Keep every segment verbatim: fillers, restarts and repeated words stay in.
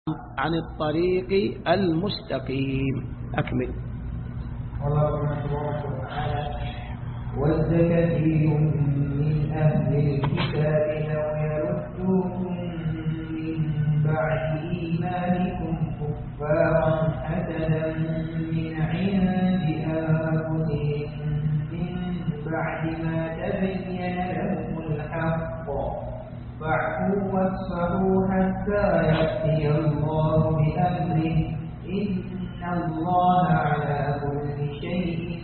عن الطريق المستقيم. أكمل. الله تبارك وتعالى: ود كثير من أهل الكتاب لو يردوكم من بعد إيمانكم كفارا حسدا من عند أنفسهم من بعد ما تبين لهم الحق فاعفوا واصفحوا حتى يأتي الله بأمره إن الله على كل شيء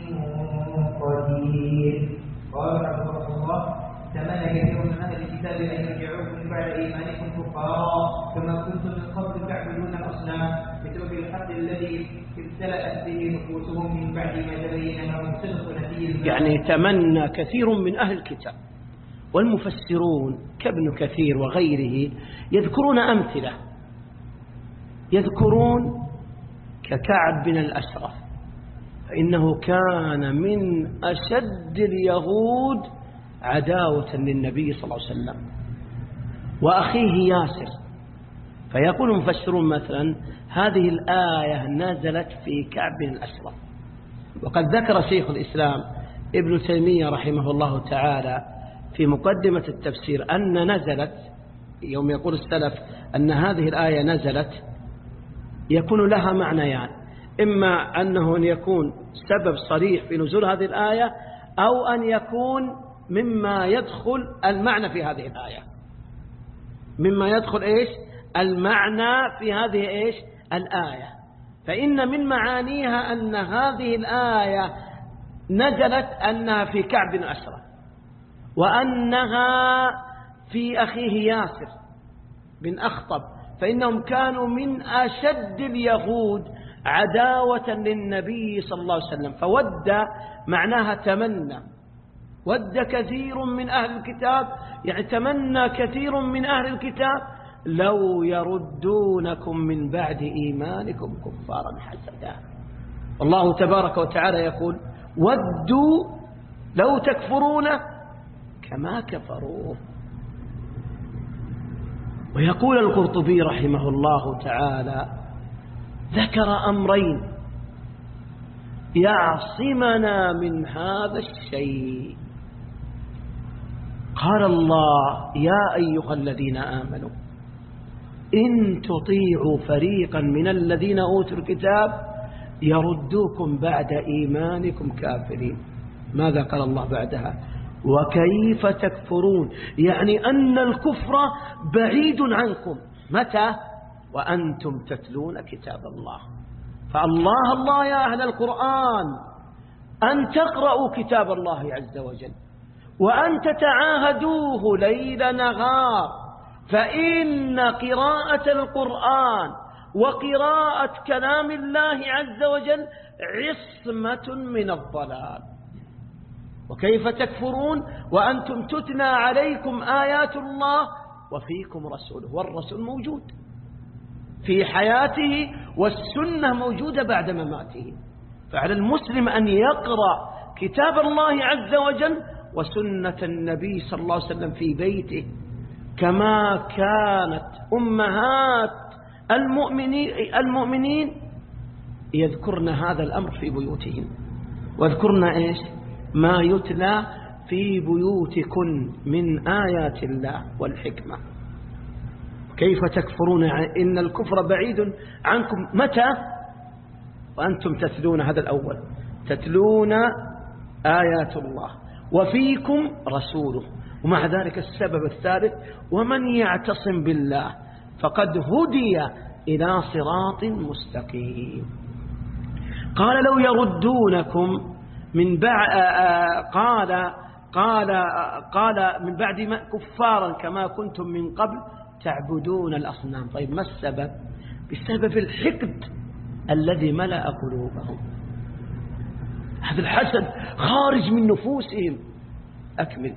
قدير. قال رحمه الله: تمنى كثير من أهل الكتاب أن يرجعوكم بعد إيمانكم كفارا كما كنتم من قبل تعبدون الأصنام بسبب الحق الذي ابتلأت به نفوسهم من بعد ما تبين لهم صدق نبي. يعني تمنى كثير من أهل الكتاب، والمفسرون كابن كثير وغيره يذكرون أمثلة، يذكرون ككعب بن الأشرف، فإنه كان من أشد اليهود عداوة للنبي صلى الله عليه وسلم، وأخيه ياسر. فيقول المفسرون مثلا هذه الآية نزلت في كعب بن الأشرف. وقد ذكر شيخ الإسلام ابن تيمية رحمه الله تعالى في مقدمة التفسير أن نزلت، يوم يقول السلف أن هذه الآية نزلت، يكون لها معنيان: إما أنه أن يكون سبب صريح في نزول هذه الآية، أو أن يكون مما يدخل المعنى في هذه الآية، مما يدخل إيش المعنى في هذه إيش الآية. فإن من معانيها أن هذه الآية نزلت أنها في كعب بن أشرف، وأنها في أخيه ياسر بن أخطب، فإنهم كانوا من أشد اليهود عداوة للنبي صلى الله عليه وسلم. فود معناها تمنى، ود كثير من أهل الكتاب، يعني تمنى كثير من أهل الكتاب لو يردونكم من بعد إيمانكم كفارا حسدا. الله تبارك وتعالى يقول: ودوا لو تكفرون كما كفروا. ويقول القرطبي رحمه الله تعالى: ذكر أمرين يعصمنا من هذا الشيء. قال الله: يا أيها الذين آمنوا إن تطيعوا فريقا من الذين أوتوا الكتاب يردوكم بعد إيمانكم كافرين. ماذا قال الله بعدها؟ وكيف تكفرون، يعني أن الكفر بعيد عنكم. متى؟ وأنتم تتلون كتاب الله. فالله الله يا أهل القرآن أن تقرأوا كتاب الله عز وجل، وأن تتعاهدوه ليل نهار، فإن قراءة القرآن وقراءة كلام الله عز وجل عصمة من الضلال. وكيف تكفرون وأنتم تتلى عليكم آيات الله وفيكم رسوله، والرسول موجود في حياته والسنة موجودة بعد مماته. فعلى المسلم أن يقرأ كتاب الله عز وجل وسنة النبي صلى الله عليه وسلم في بيته، كما كانت أمهات المؤمنين, المؤمنين يذكرن هذا الأمر في بيوتهم. واذكرن إيش ما يتلى في بيوتكن من آيات الله والحكمة. كيف تكفرون إن الكفر بعيد عنكم. متى؟ وأنتم تتلون، هذا الأول، تتلون آيات الله وفيكم رسوله. ومع ذلك السبب الثالث: ومن يعتصم بالله فقد هدي إلى صراط مستقيم. قال: لو يردونكم من بعد قال قال قال من بعد ما كفارا كما كنتم من قبل تعبدون الأصنام. طيب ما السبب؟ بسبب الحقد الذي ملأ قلوبهم. هذا الحسد خارج من نفوسهم. أكمل.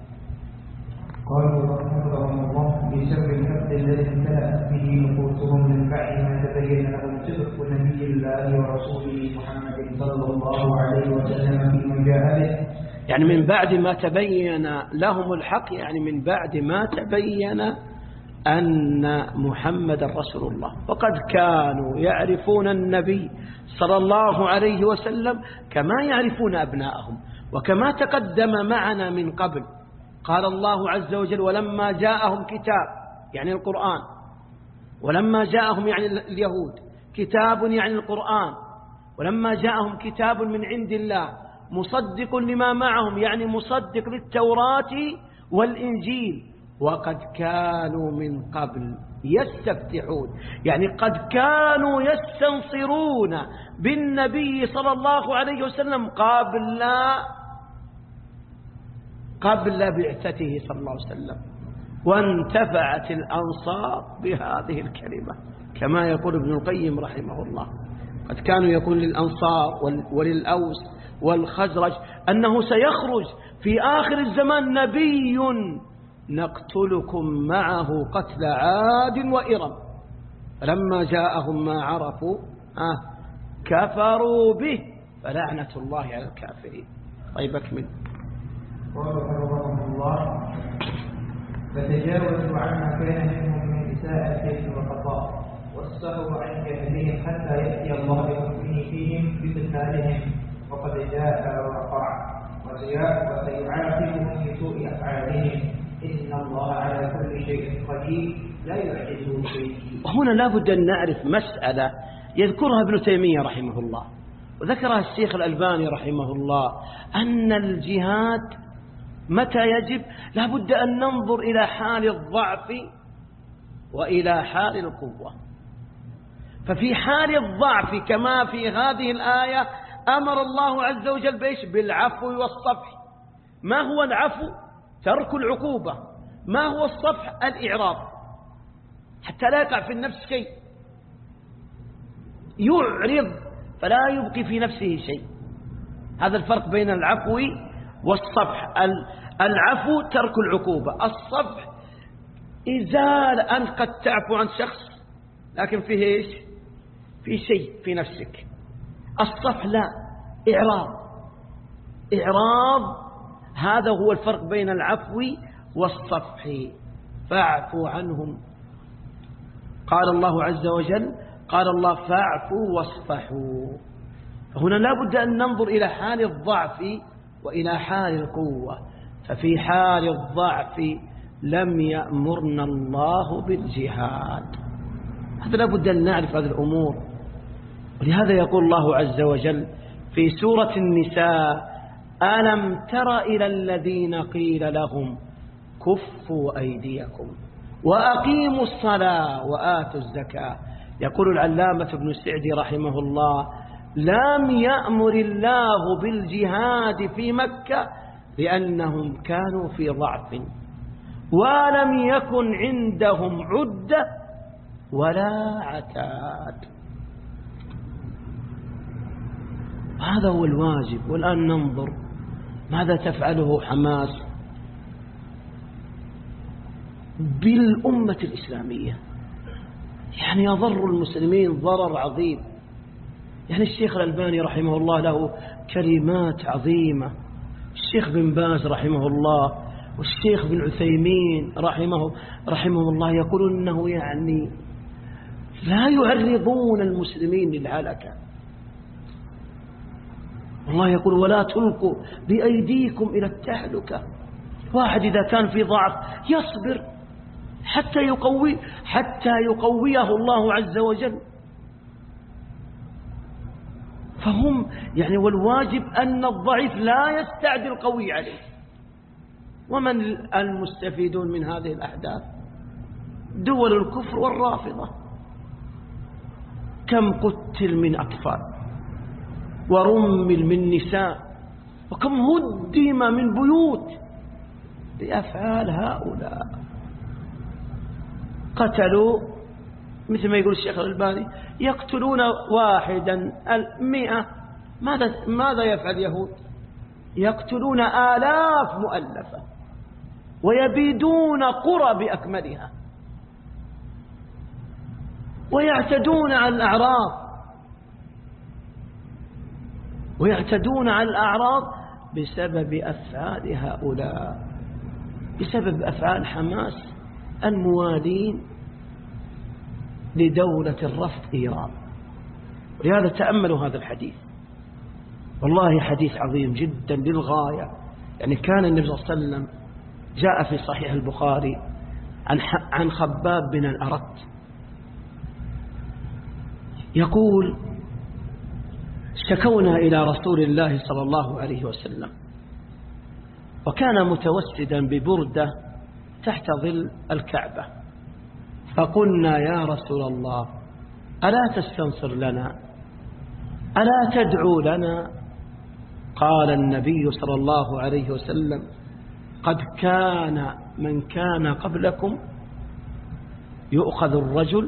قالوا رحمه الله: بسبب الحقد الذي امتلأت به نفوسهم من بعد ما تبين لهم صدق نبي الله ورسوله محمد صلى الله عليه وسلم فيما جاء به. يعني من بعد ما تبين لهم الحق، يعني من بعد ما تبين أن محمد رسول الله، وقد كانوا يعرفون النبي صلى الله عليه وسلم كما يعرفون أبناءهم، وكما تقدم معنا من قبل قال الله عز وجل: ولما جاءهم كتاب، يعني القرآن، ولما جاءهم يعني اليهود كتاب يعني القرآن، ولما جاءهم كتاب من عند الله مصدق لما معهم يعني مصدق للتوراة والإنجيل، وقد كانوا من قبل يستفتحون، يعني قد كانوا يستنصرون بالنبي صلى الله عليه وسلم قبل قبل بعثته صلى الله عليه وسلم، وانتفعت الأنصار بهذه الكلمة كما يقول ابن القيم رحمه الله. قد كانوا يقول للأنصار وللأوس والخزرج أنه سيخرج في آخر الزمان نبي نقتلكم معه قتل عاد وإرم، فلما جاءهم ما عرفوا آه كفروا به فلعنة الله على الكافرين. طيب أكمل. قال رحمه الله: فتجاوزوا عما كان منهم من إساءة وخطأ، والصحوا عن جهلهم حتى يأتي الله بحكمه فيهم بقتالهم، وقد جاء ووقع، وسيعاقبهم بسوء أفعالهم، إن الله على كل شيء قدير لا يعجزه شيء. هنا لابد أن نعرف مسألة يذكرها ابن تيمية رحمه الله، وذكرها الشيخ الألباني رحمه الله، أن الجهاد متى يجب؟ لابد أن ننظر إلى حال الضعف وإلى حال القوة. ففي حال الضعف كما في هذه الآية أمر الله عز وجل بإيش؟ بالعفو والصفح. ما هو العفو؟ ترك العقوبة. ما هو الصفح؟ الإعراض، حتى لا يقع في النفس شيء، يعرض فلا يبقي في نفسه شيء. هذا الفرق بين العفو والصفح. العفو ترك العقوبة، الصفح إزالة، أنت قد تعفو عن شخص لكن فيه إيش؟ في شيء في نفسك. الصفح لا، إعراض. إعراض هذا هو الفرق بين العفو والصفح. فاعفوا عنهم، قال الله عز وجل، قال الله: فاعفوا واصفحوا. فهنا لا بد أن ننظر إلى حال الضعف وإلى حال القوة. ففي حال الضعف لم يأمرنا الله بالجهاد. هذا لا بد أن نعرف هذه الأمور. ولهذا يقول الله عز وجل في سورة النساء: ألم تر إلى الذين قيل لهم كفوا أيديكم وأقيموا الصلاة وآتوا الزكاة. يقول العلامة ابن السعدي رحمه الله: لم يأمر الله بالجهاد في مكة لأنهم كانوا في ضعف، ولم يكن عندهم عدة ولا عتاد. هذا هو الواجب. والآن ننظر ماذا تفعله حماس بالأمة الإسلامية. يعني يضر المسلمين ضرر عظيم. يعني الشيخ الألباني رحمه الله له كلمات عظيمة، الشيخ بن باز رحمه الله والشيخ بن عثيمين رحمه رحمه الله يقولون أنه يعني لا يعرضون المسلمين للهلكة. والله يقول: ولا تلقوا بأيديكم إلى التهلكة. واحد إذا كان في ضعف يصبر حتى يقوي حتى يقويه الله عز وجل. فهم يعني والواجب أن الضعيف لا يستعدي القوي عليه. ومن المستفيدون من هذه الأحداث؟ دول الكفر والرافضة. كم قتل من أطفال ورمل من نساء، وكم هدم من بيوت بأفعال هؤلاء. قتلوا مثل ما يقول الشيخ الألباني: يقتلون واحدا المئة. ماذا ماذا يفعل اليهود؟ يقتلون آلاف مؤلفة ويبيدون قرى بأكملها ويعتدون على الأعراض ويعتدون على الأعراض بسبب أفعال هؤلاء، بسبب أفعال حماس الموالين لدولة الرفض إيران. ولهذا تأملوا هذا الحديث، والله حديث عظيم جدا للغاية. يعني كان النبي صلى الله عليه وسلم جاء في صحيح البخاري عن عن خباب بن الأرت يقول: شكونا إلى رسول الله صلى الله عليه وسلم، وكان متوسدا ببردة تحت ظل الكعبة، فقلنا: يا رسول الله، ألا تستنصر لنا؟ ألا تدعو لنا؟ قال النبي صلى الله عليه وسلم: قد كان من كان قبلكم يؤخذ الرجل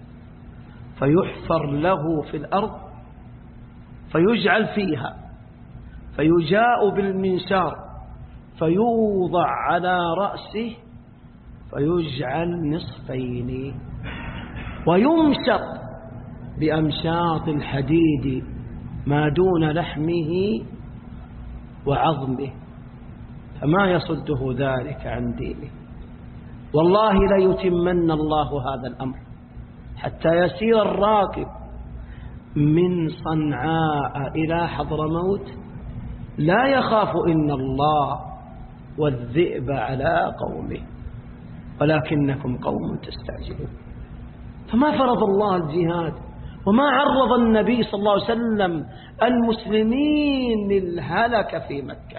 فيحفر له في الأرض فيجعل فيها، فيجاء بالمنشار فيوضع على رأسه فيجعل نصفين، ويمشط بأمشاط الحديد ما دون لحمه وعظمه، فما يصده ذلك عن دينه. والله ليتمن الله هذا الأمر حتى يسير الراكب من صنعاء إلى حضرموت لا يخاف إن الله والذئب على قومه، ولكنكم قوم تستعجلون. فما فرض الله الجهاد، وما عرض النبي صلى الله عليه وسلم المسلمين للهلك في مكة.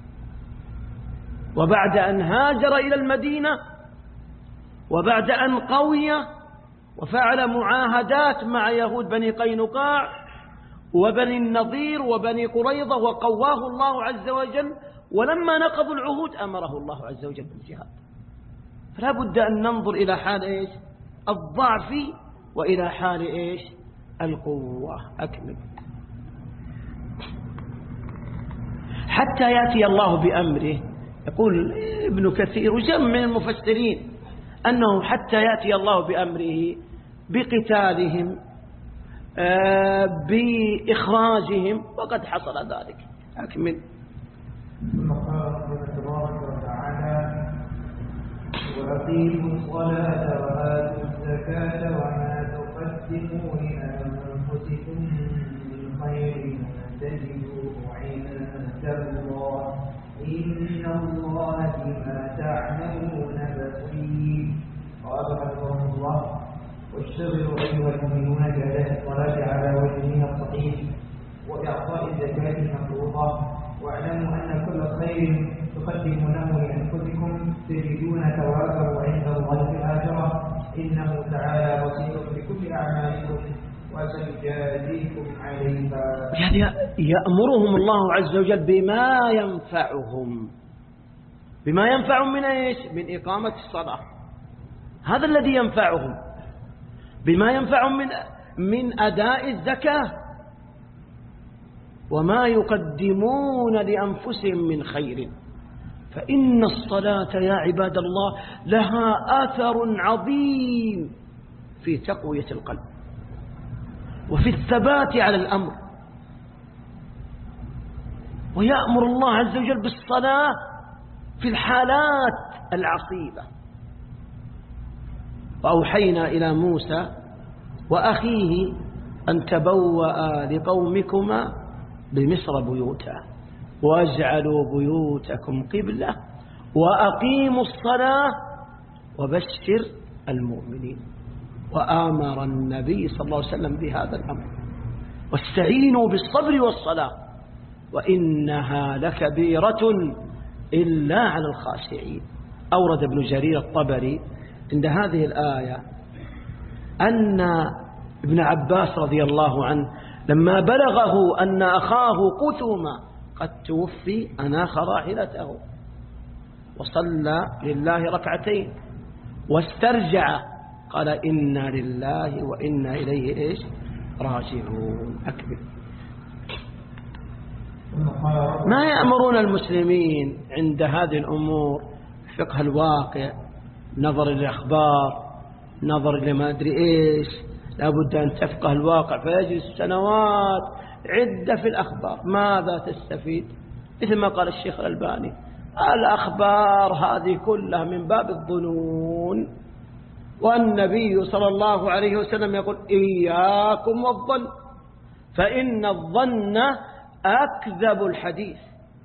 وبعد أن هاجر إلى المدينة، وبعد أن قوي وفعل معاهدات مع يهود بني قينقاع وبني النضير وبني قريظة وقواه الله عز وجل، ولما نقضوا العهود أمره الله عز وجل بالجهاد. فلا بد أن ننظر إلى حال إيش؟ الضعف، وإلى حال إيش؟ القوة. أكمل. حتى يأتي الله بأمره. يقول ابن كثير وجمع من المفسرين أنه حتى يأتي الله بأمره بقتالهم آه بإخراجهم، وقد حصل ذلك. أكمل. ثم قال ربنا تبارك وتعالى: وأقيموا الصلاة وآتوا الزكاة وما تقدموا لأنفسكم من خير تجدوه عند الله إن الله بما تعملون بصير. قال رحمه الله: واشتغلوا أيها المؤمنون بأداء الصلاة على وجهها الصحيح وإعطاء الزكاة المفروضة، واعلموا أن كل خير تقدمونه لأنفسكم تجدون ثوابه عند الله في الآخرة إنه تعالى بصير بكل أعمالكم وسيجازيكم عليها. يعني يأمرهم الله عز وجل بما ينفعهم، بما ينفعهم من إيش؟ من إقامة الصلاة، هذا الذي ينفعهم. بما ينفعهم من من أداء الزكاة، وما يقدمون لأنفسهم من خير، فإن الصلاة يا عباد الله لها أثر عظيم في تقوية القلب وفي الثبات على الأمر. ويأمر الله عز وجل بالصلاة في الحالات العصيبة. وأوحينا إلى موسى وأخيه أن تبوأ لقومكما بمصر بيوتا واجعلوا بيوتكم قبلة وأقيموا الصلاة وبشر المؤمنين. وآمر النبي صلى الله عليه وسلم بهذا الأمر: واستعينوا بالصبر والصلاة وإنها لكبيرة إلا على الخاشعين. أورد ابن جرير الطبري عند هذه الآية أن ابن عباس رضي الله عنه لما بلغه أن أخاه قثوم قد توفي أناخ راحلته وصلى لله ركعتين واسترجع، قال: إنا لله وإنا إليه إيش راجعون. أكبر. ما يأمرون المسلمين عند هذه الأمور فقه الواقع، نظر الأخبار، نظر لما أدري إيش. لابد أن تفقه الواقع، فيجلس سنوات عدة في الأخبار. ماذا تستفيد؟ مثل ما قال الشيخ الألباني: الأخبار هذه كلها من باب الظنون، والنبي صلى الله عليه وسلم يقول إياكم والظن فإن الظن أكذب الحديث.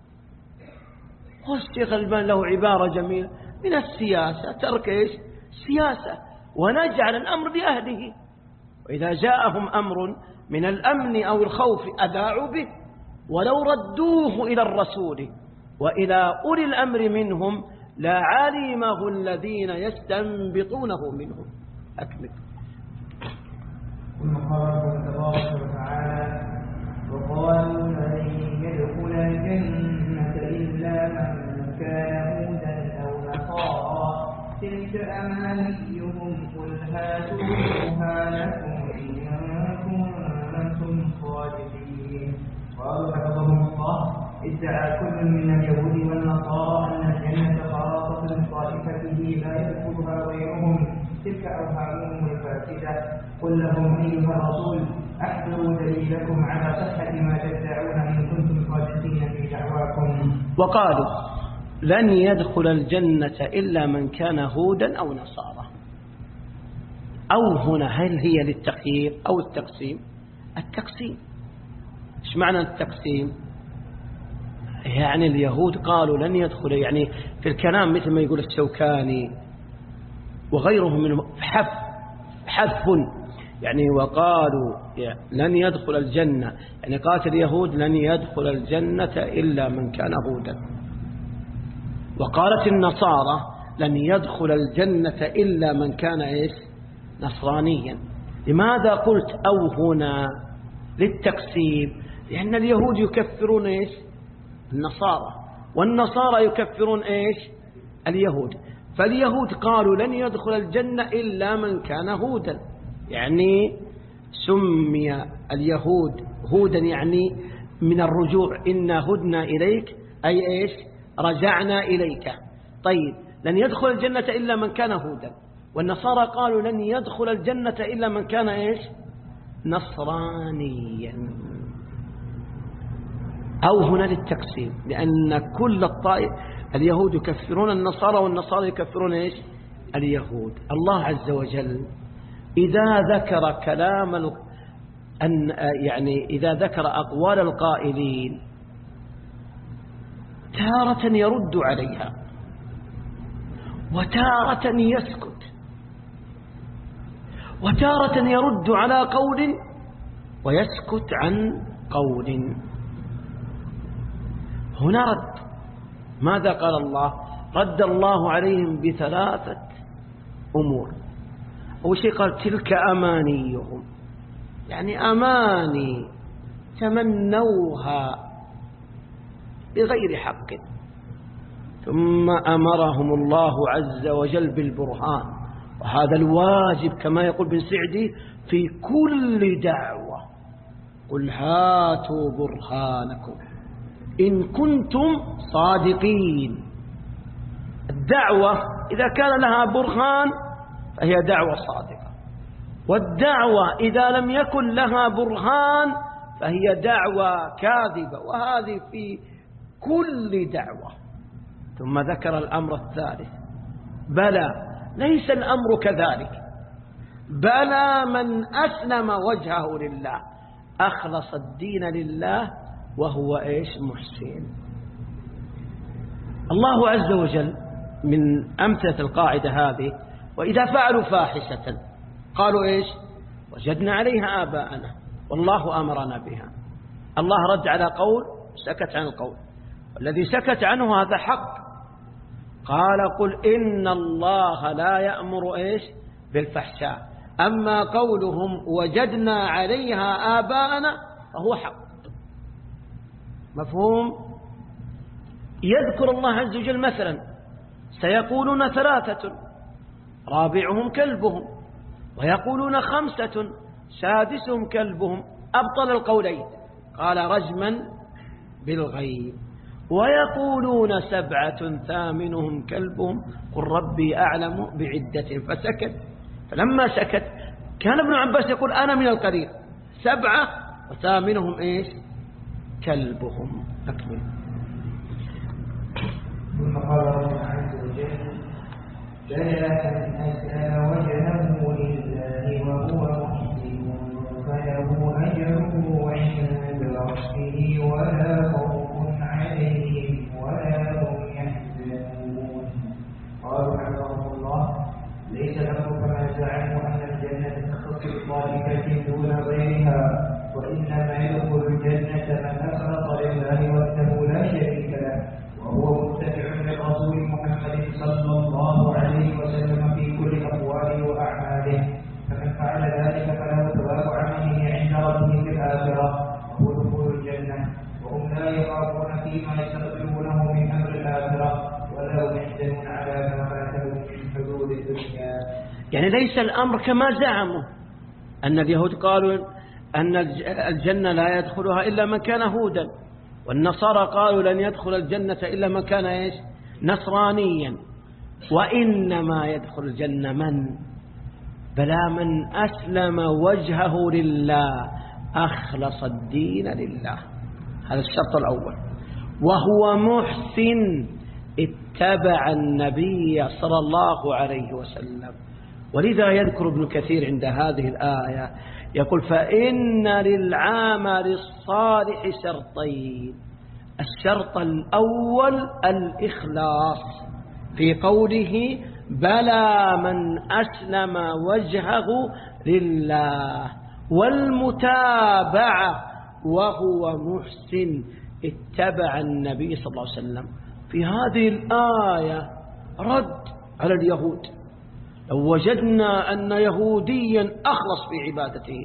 والشيخ الألباني له عبارة جميلة: من السياسة ترك إيش؟ سياسة، ونجعل الأمر بأهله، وإذا جاءهم أمر من الأمن أو الخوف أذاعوا به ولو ردوه إلى الرسول وإلى أولي الأمر منهم لعلمه الذين يستنبطونه منهم. أكمل. ثم قال تبارك وتعالى: وقالوا لن يدخل الجنة إلا من كان هودا أو نصارى تلك أمانيهم قل هاتوا برهانكم إن كنتم صادقين. قالوا حفظهم الله: ادعى كل من اليهود والنصارى أن الجنة خاصة بطائفته لا يدخلها غيرهم، تلك أوهامهم الفاسدة. قل لهم أيها الرسول أحضروا دليلكم على صحة ما تدعون إن كنتم صادقين في دعواكم. وقالوا لن يدخل الجنة إلا من كان هودا أو نصارى. أو هنا هل هي للتخيير أو التقسيم؟ التقسيم. إيش معنى التقسيم؟ يعني اليهود قالوا لن يدخل، يعني في الكلام مثل ما يقول الشوكاني وغيرهم من حذف حذف يعني وقالوا يعني لن يدخل الجنة، يعني قالت اليهود لن يدخل الجنة إلا من كان هودا، وقالت النصارى لن يدخل الجنة إلا من كان إيش؟ نصرانيا. لماذا قلت أو هنا للتقسيم؟ لأن اليهود يكفرون إيش؟ النصارى، والنصارى يكفرون إيش؟ اليهود. فاليهود قالوا لن يدخل الجنة إلا من كان هودا، يعني سمي اليهود هودا يعني من الرجوع، إنا هدنا إليك أي إيش؟ رجعنا إليك. طيب لن يدخل الجنة إلا من كان هودا، والنصارى قالوا لن يدخل الجنة إلا من كان إيش؟ نصرانيا. أو هنا للتقسيم، لأن كل الطائف اليهود يكفرون النصارى والنصارى يكفرون إيش؟ اليهود. الله عز وجل إذا ذكر كلام أن يعني إذا ذكر أقوال القائلين تارة يرد عليها وتارة يسكت، وتارة يرد على قول ويسكت عن قول. هنا رد. ماذا قال الله؟ رد الله عليهم بثلاثة أمور. أول شيء قال تلك أمانيهم، يعني أماني تمنوها بغير حق. ثم أمرهم الله عز وجل بالبرهان، وهذا الواجب كما يقول بن سعدي في كل دعوة: قل هاتوا برهانكم إن كنتم صادقين. الدعوة إذا كان لها برهان فهي دعوة صادقة، والدعوة إذا لم يكن لها برهان فهي دعوة كاذبة، وهذه في كل دعوة. ثم ذكر الأمر الثالث: بلى ليس الأمر كذلك، بلى من أسلم وجهه لله أخلص الدين لله وهو إيش؟ محسن. الله عز وجل من أمثلة القاعدة هذه: وإذا فعلوا فاحشة قالوا إيش؟ وجدنا عليها آباءنا والله أمرنا بها. الله رد على قول سكت عن القول، والذي سكت عنه هذا حق. قال قل إن الله لا يأمر إيش؟ بالفحشاء. أما قولهم وجدنا عليها آباءنا فهو حق. مفهوم؟ يذكر الله عز وجل مثلا: سيقولون ثلاثة رابعهم كلبهم، ويقولون خمسة سادسهم كلبهم. أبطل القولين، قال رجما بالغيب. ويقولون سبعة ثامنهم كلبهم قل ربي أعلم بعدتهم. فسكت. فلما سكت كان ابن عباس يقول أنا من القليل، سبعة وثامنهم إيش؟ كلبهم. أكمل. ثم قال ربنا عز وجل بلى من أسلم وجهه لله وهو محسن فله أجره عند ربه ولا خوف عليهم ولا هم يحزنون. قالوا حفظهم الله ليس الأمر كما زعموا أن الجنة تختص بطائفة دون غيرها، وإنما يدخل الجنة من أخلص لله وحده لا شريك له وهو متبع للرسول محمد صلى الله عليه وسلم في كل أقواله وأعماله، فمن فعل ذلك فله ثواب عمله عند ربه في الآخرة وهو دخول الجنة، وهم لا يخافون فيما يستقبلونه من أمر الآخرة ولا هم يحزنون على ما فاتهم من حدود الدنيا. يعني ليس الأمر كما زعموا أن اليهود قالوا أن الجنة لا يدخلها إلا من كان هودا، والنصارى قالوا لن يدخل الجنة إلا من كان إيش؟ نصرانيا، وإنما يدخل الجنة من بلا من أسلم وجهه لله أخلص الدين لله، هذا الشرط الأول، وهو محسن اتبع النبي صلى الله عليه وسلم. ولذا يذكر ابن كثير عند هذه الآية يقول فإن للعمل الصالح شرطين، الشرط الأول الإخلاص في قوله بلى من أسلم وجهه لله، والمتابعة وهو محسن اتبع النبي صلى الله عليه وسلم. في هذه الآية رد على اليهود، لو وجدنا أن يهوديا أخلص في عبادته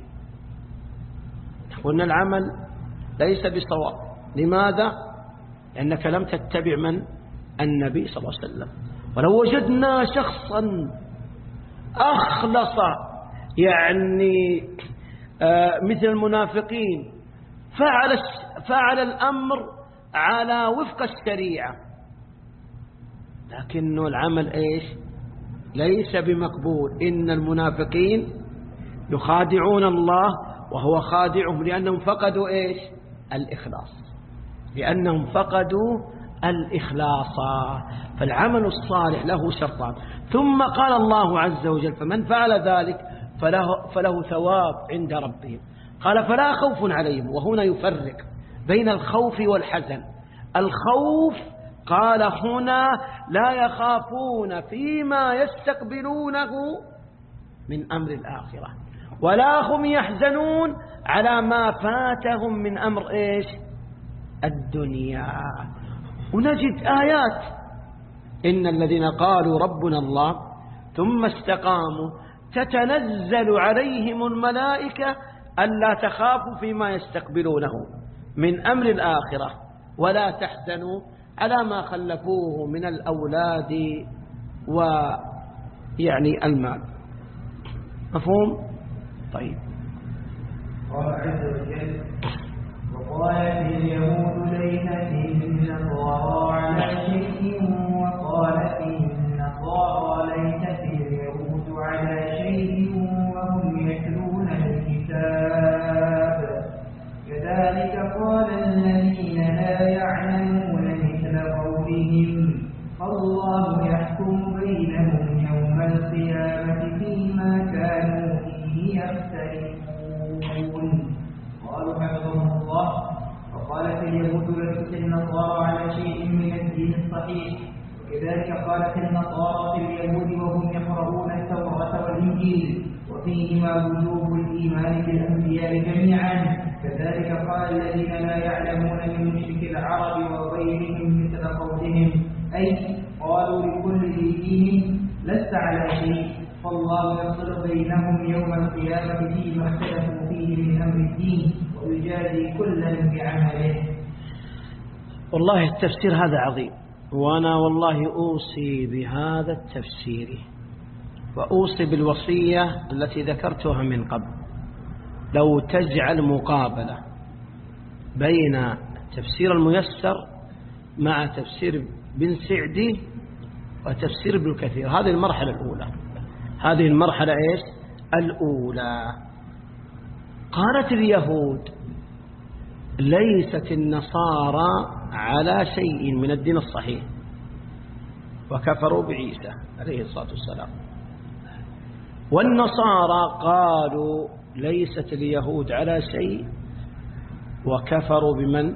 قلنا العمل ليس بصواب. لماذا؟ لأنك لم تتبع من؟ النبي صلى الله عليه وسلم. ولو وجدنا شخصا أخلص يعني آه مثل المنافقين فعل, فعل الأمر على وفق الشريعة لكنه العمل إيش؟ ليس بمقبول. إن المنافقين يخادعون الله وهو خادعهم لأنهم فقدوا إيش؟ الإخلاص، لأنهم فقدوا الإخلاص. فالعمل الصالح له شرطان. ثم قال الله عز وجل فمن فعل ذلك فله, فله ثواب عند ربهم. قال فلا خوف عليهم، وهنا يفرق بين الخوف والحزن. الخوف قال هنا لا يخافون فيما يستقبلونه من أمر الآخرة، ولا هم يحزنون على ما فاتهم من أمر إيش؟ الدنيا. ونجد آيات إن الذين قالوا ربنا الله ثم استقاموا تتنزل عليهم الملائكة ألا تخافوا فيما يستقبلونه من أمر الآخرة ولا تحزنوا على ما خلفوه من الأولاد ويعني المال. مفهوم؟ طيب. قال عز وجل وقالت اليهود ليست النصارى على شيء وقالت النصارى ليست اليهود على شيء وهم يتلون الكتاب كذلك قال الذين لا يعلمون مثل قولهم الله يحكم بينهم يوم القيامة فيما كانوا فيه يختلفون. قالوا حفظهم الله وقالت اليهود ليست النصارى على شيء من الدين الصحيح، وكذلك قالت النصارى في اليهود وهم يقرؤون التوراة والإنجيل وفيهما وجوب الإيمان بالأنبياء جميعا. كذلك قال الذين لا يعلمون من مشرك العرب وغيرهم مثل قولهم أي قالوا لكل ذي دين لست على شيء فالله يفصل بينهم يوم القيامة فيما اختلفوا فيه من أمر الدين ويجازي كلا بعمله. والله التفسير هذا عظيم، وأنا والله أوصي بهذا التفسير وأوصي بالوصية التي ذكرتها من قبل، لو تجعل مقابلة بين تفسير الميسر مع تفسير بن سعدي وتفسير ابن كثير. هذه المرحلة الأولى. هذه المرحلة إيش؟ الأولى. قالت اليهود ليست النصارى على شيء من الدين الصحيح، وكفروا بعيسى عليه الصلاة والسلام. والنصارى قالوا ليست اليهود على شيء وكفروا بمن؟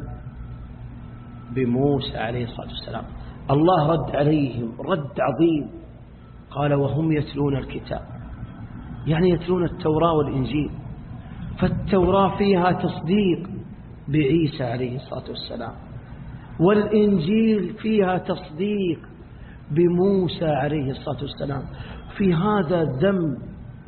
بموسى عليه الصلاة والسلام. الله رد عليهم رد عظيم، قال وهم يتلون الكتاب، يعني يتلون التوراة والإنجيل، فالتوراة فيها تصديق بعيسى عليه الصلاة والسلام، والإنجيل فيها تصديق بموسى عليه الصلاة والسلام. في هذا ذنب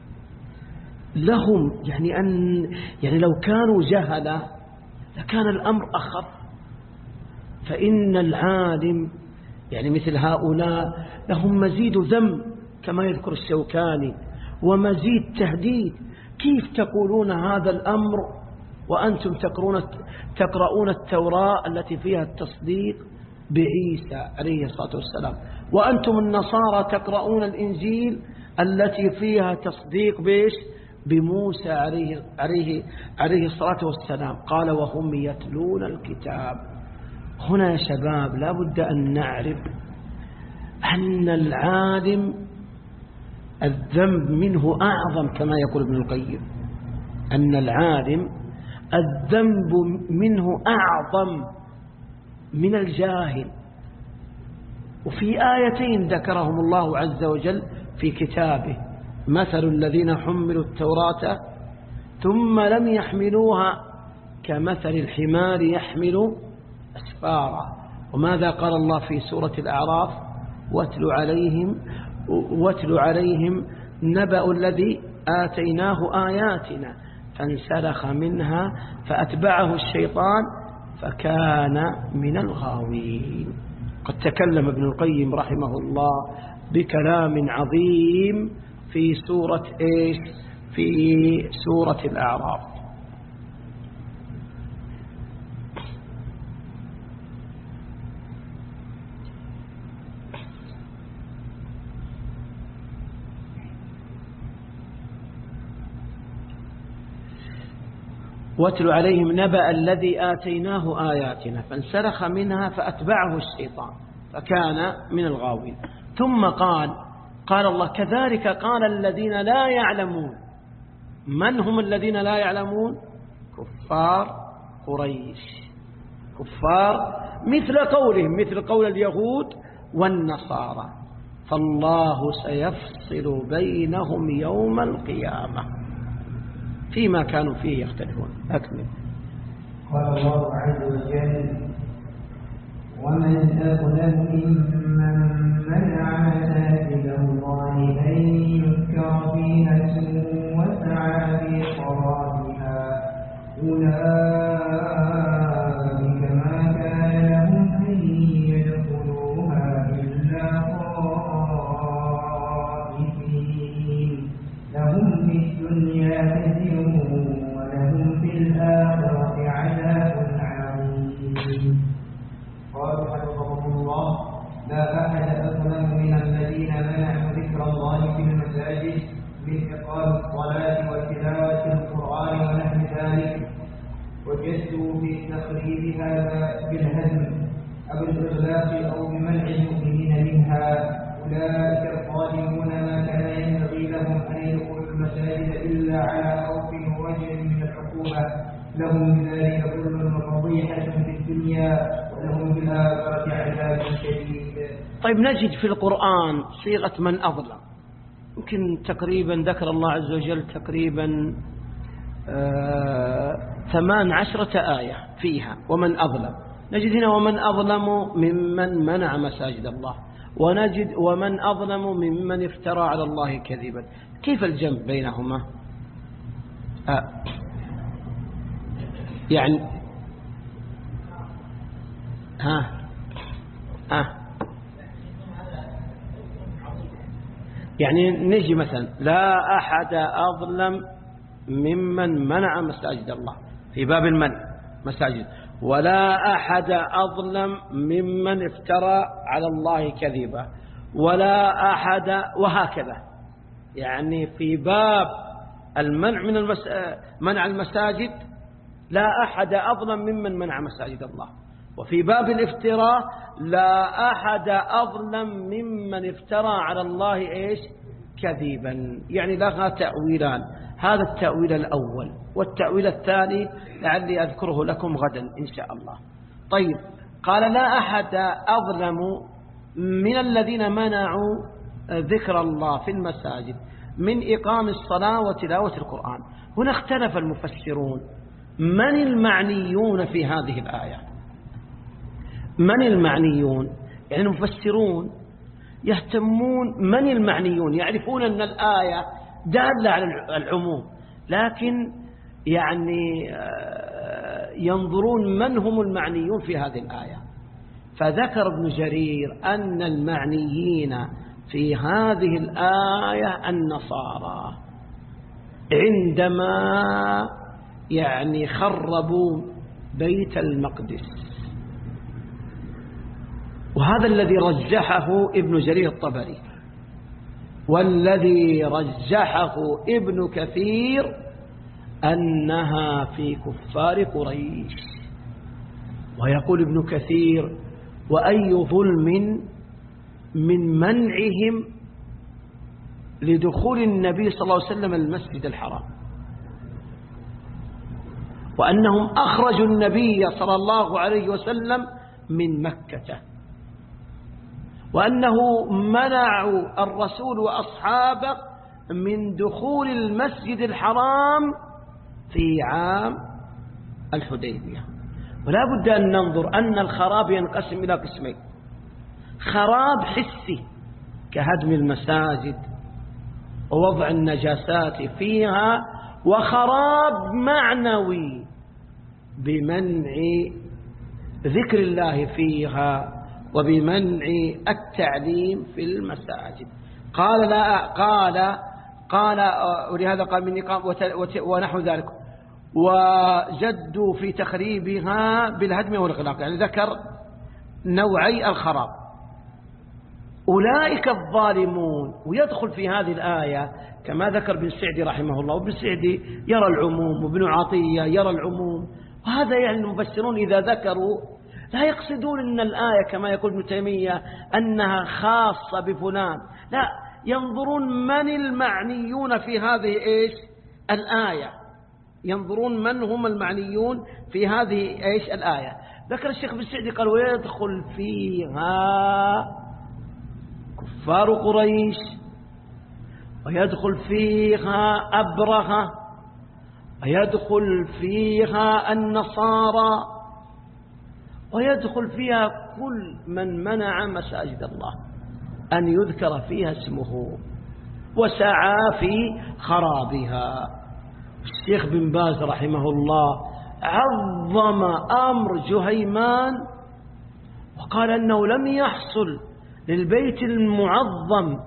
لهم، يعني أن يعني لو كانوا جهلة لكان الأمر أخف. فإن العالم يعني مثل هؤلاء لهم مزيد ذنب كما يذكر الشوكاني ومزيد تهديد. كيف تقولون هذا الأمر وأنتم تقرؤون تقرؤون التوراة التي فيها التصديق بعيسى عليه الصلاة والسلام، وأنتم النصارى تقرؤون الإنجيل التي فيها تصديق بإيش؟ بموسى عليه عليه عليه الصلاة والسلام. قال وهم يتلون الكتاب. هنا يا شباب لا بد أن نعرف أن العالم الذنب منه أعظم كما يقول ابن القيم، أن العالم الذنب منه أعظم من الجاهل. وفي آيتين ذكرهم الله عز وجل في كتابه: مثل الذين حملوا التوراة ثم لم يحملوها كمثل الحمار يحمل أسفارا. وماذا قال الله في سورة الأعراف؟ واتل عليهم واتل عليهم نبأ الذي آتيناه آياتنا فانسلخ منها فأتبعه الشيطان فكان من الغاوين. قد تكلم ابن القيم رحمه الله بكلام عظيم في سورة إيش؟ في سورة الأعراف. واتل عليهم نبأ الذي آتيناه آياتنا فانسلخ منها فأتبعه الشيطان فكان من الغاوين. ثم قال قال الله كذلك قال الذين لا يعلمون. من هم الذين لا يعلمون؟ كفار قريش، كفار مثل قولهم مثل قول اليهود والنصارى. فالله سيفصل بينهم يوم القيامة فيما كانوا فيه يختلفون. أكمل. قال الله عز وجل ومن أظلم ممن منع مساجد الله أن يذكر فيها اسمه وسعى في خرابها أولئك ما كان لهم أن يدخلوها إلا خائفين لهم في الدنيا خزي ولهم في الآخرة عذاب عظيم. قالوا حفظهم الله لا أحد أظلم من الذين منعوا ذكر الله في المساجد من إقام الصلاة وتلاوة القرآن ونحو ذلك، وجدوا في تخريب هذا بالهدم أو الإغلاق أو بمنع المؤمنين منها. أولئك الظالمون ما كان ينبغي لهم أن يدخلوا المساجد إلا على خوف ووجل من العقوبة، لهم بذلك ظلم وفضيحة في الدنيا ولهم في الآخرة عذاب شديد. طيب نجد في القرآن صيغة من أظلم، يمكن تقريبا ذكر الله عز وجل تقريبا آه ثمان عشرة آية فيها ومن أظلم. نجد هنا ومن أظلم ممن منع مساجد الله، ونجد ومن أظلم ممن افترى على الله كذبا. كيف الجمع بينهما؟ آه يعني ها ها يعني نجي مثلا لا أحد أظلم ممن منع مساجد الله في باب المنع مساجد، ولا أحد أظلم ممن افترى على الله كذبا، ولا أحد، وهكذا. يعني في باب المنع من المس... منع المساجد لا أحد أظلم ممن منع مساجد الله، وفي باب الافتراء لا أحد أظلم ممن افترى على الله إيش كذبا، يعني لها تأويلان، هذا التأويل الأول، والتأويل الثاني لعلي أذكره لكم غدا إن شاء الله. طيب، قال لا أحد أظلم من الذين منعوا ذكر الله في المساجد من إقام الصلاة وتلاوة القرآن. هنا اختلف المفسرون من المعنيون في هذه الآية. من المعنيون؟ يعني المفسرون يهتمون من المعنيون، يعرفون أن الآية دالة على العموم، لكن يعني ينظرون من هم المعنيون في هذه الآية. فذكر ابن جرير أن المعنيين في هذه الآية النصارى عندما يعني خربوا بيت المقدس، وهذا الذي رجحه ابن جرير الطبري، والذي رجحه ابن كثير أنها في كفار قريش. ويقول ابن كثير: وأي ظلم من منعهم لدخول النبي صلى الله عليه وسلم المسجد الحرام، وأنهم أخرجوا النبي صلى الله عليه وسلم من مكة، وأنه منعوا الرسول وأصحابه من دخول المسجد الحرام في عام الحديبية. ولا بد أن ننظر أن الخراب ينقسم إلى قسمين: خراب حسي كهدم المساجد ووضع النجاسات فيها، وخراب معنوي بمنع ذكر الله فيها وبمنع التعليم في المساجد. قال لا قال قال ولهذا قال من إقام ونحو ذلك، وجدوا في تخريبها بالهدم والإغلاق، يعني ذكر نوعي الخراب. أولئك الظالمون، ويدخل في هذه الآية كما ذكر ابن سعدي رحمه الله، وابن سعدي يرى العموم، وابن عطية يرى العموم. وهذا يعني المفسرون إذا ذكروا لا يقصدون أن الآية كما يقول ابن تيمية أنها خاصة بفلان، لا، ينظرون من المعنيون في هذه إيش الآية، ينظرون من هم المعنيون في هذه إيش الآية. ذكر الشيخ ابن سعدي قال: ويدخل فيها كفار قريش، ويدخل فيها أبرهة، ويدخل فيها النصارى، ويدخل فيها كل من منع مساجد الله أن يذكر فيها اسمه وسعى في خرابها. الشيخ بن باز رحمه الله عظم أمر جهيمان، وقال أنه لم يحصل للبيت المعظم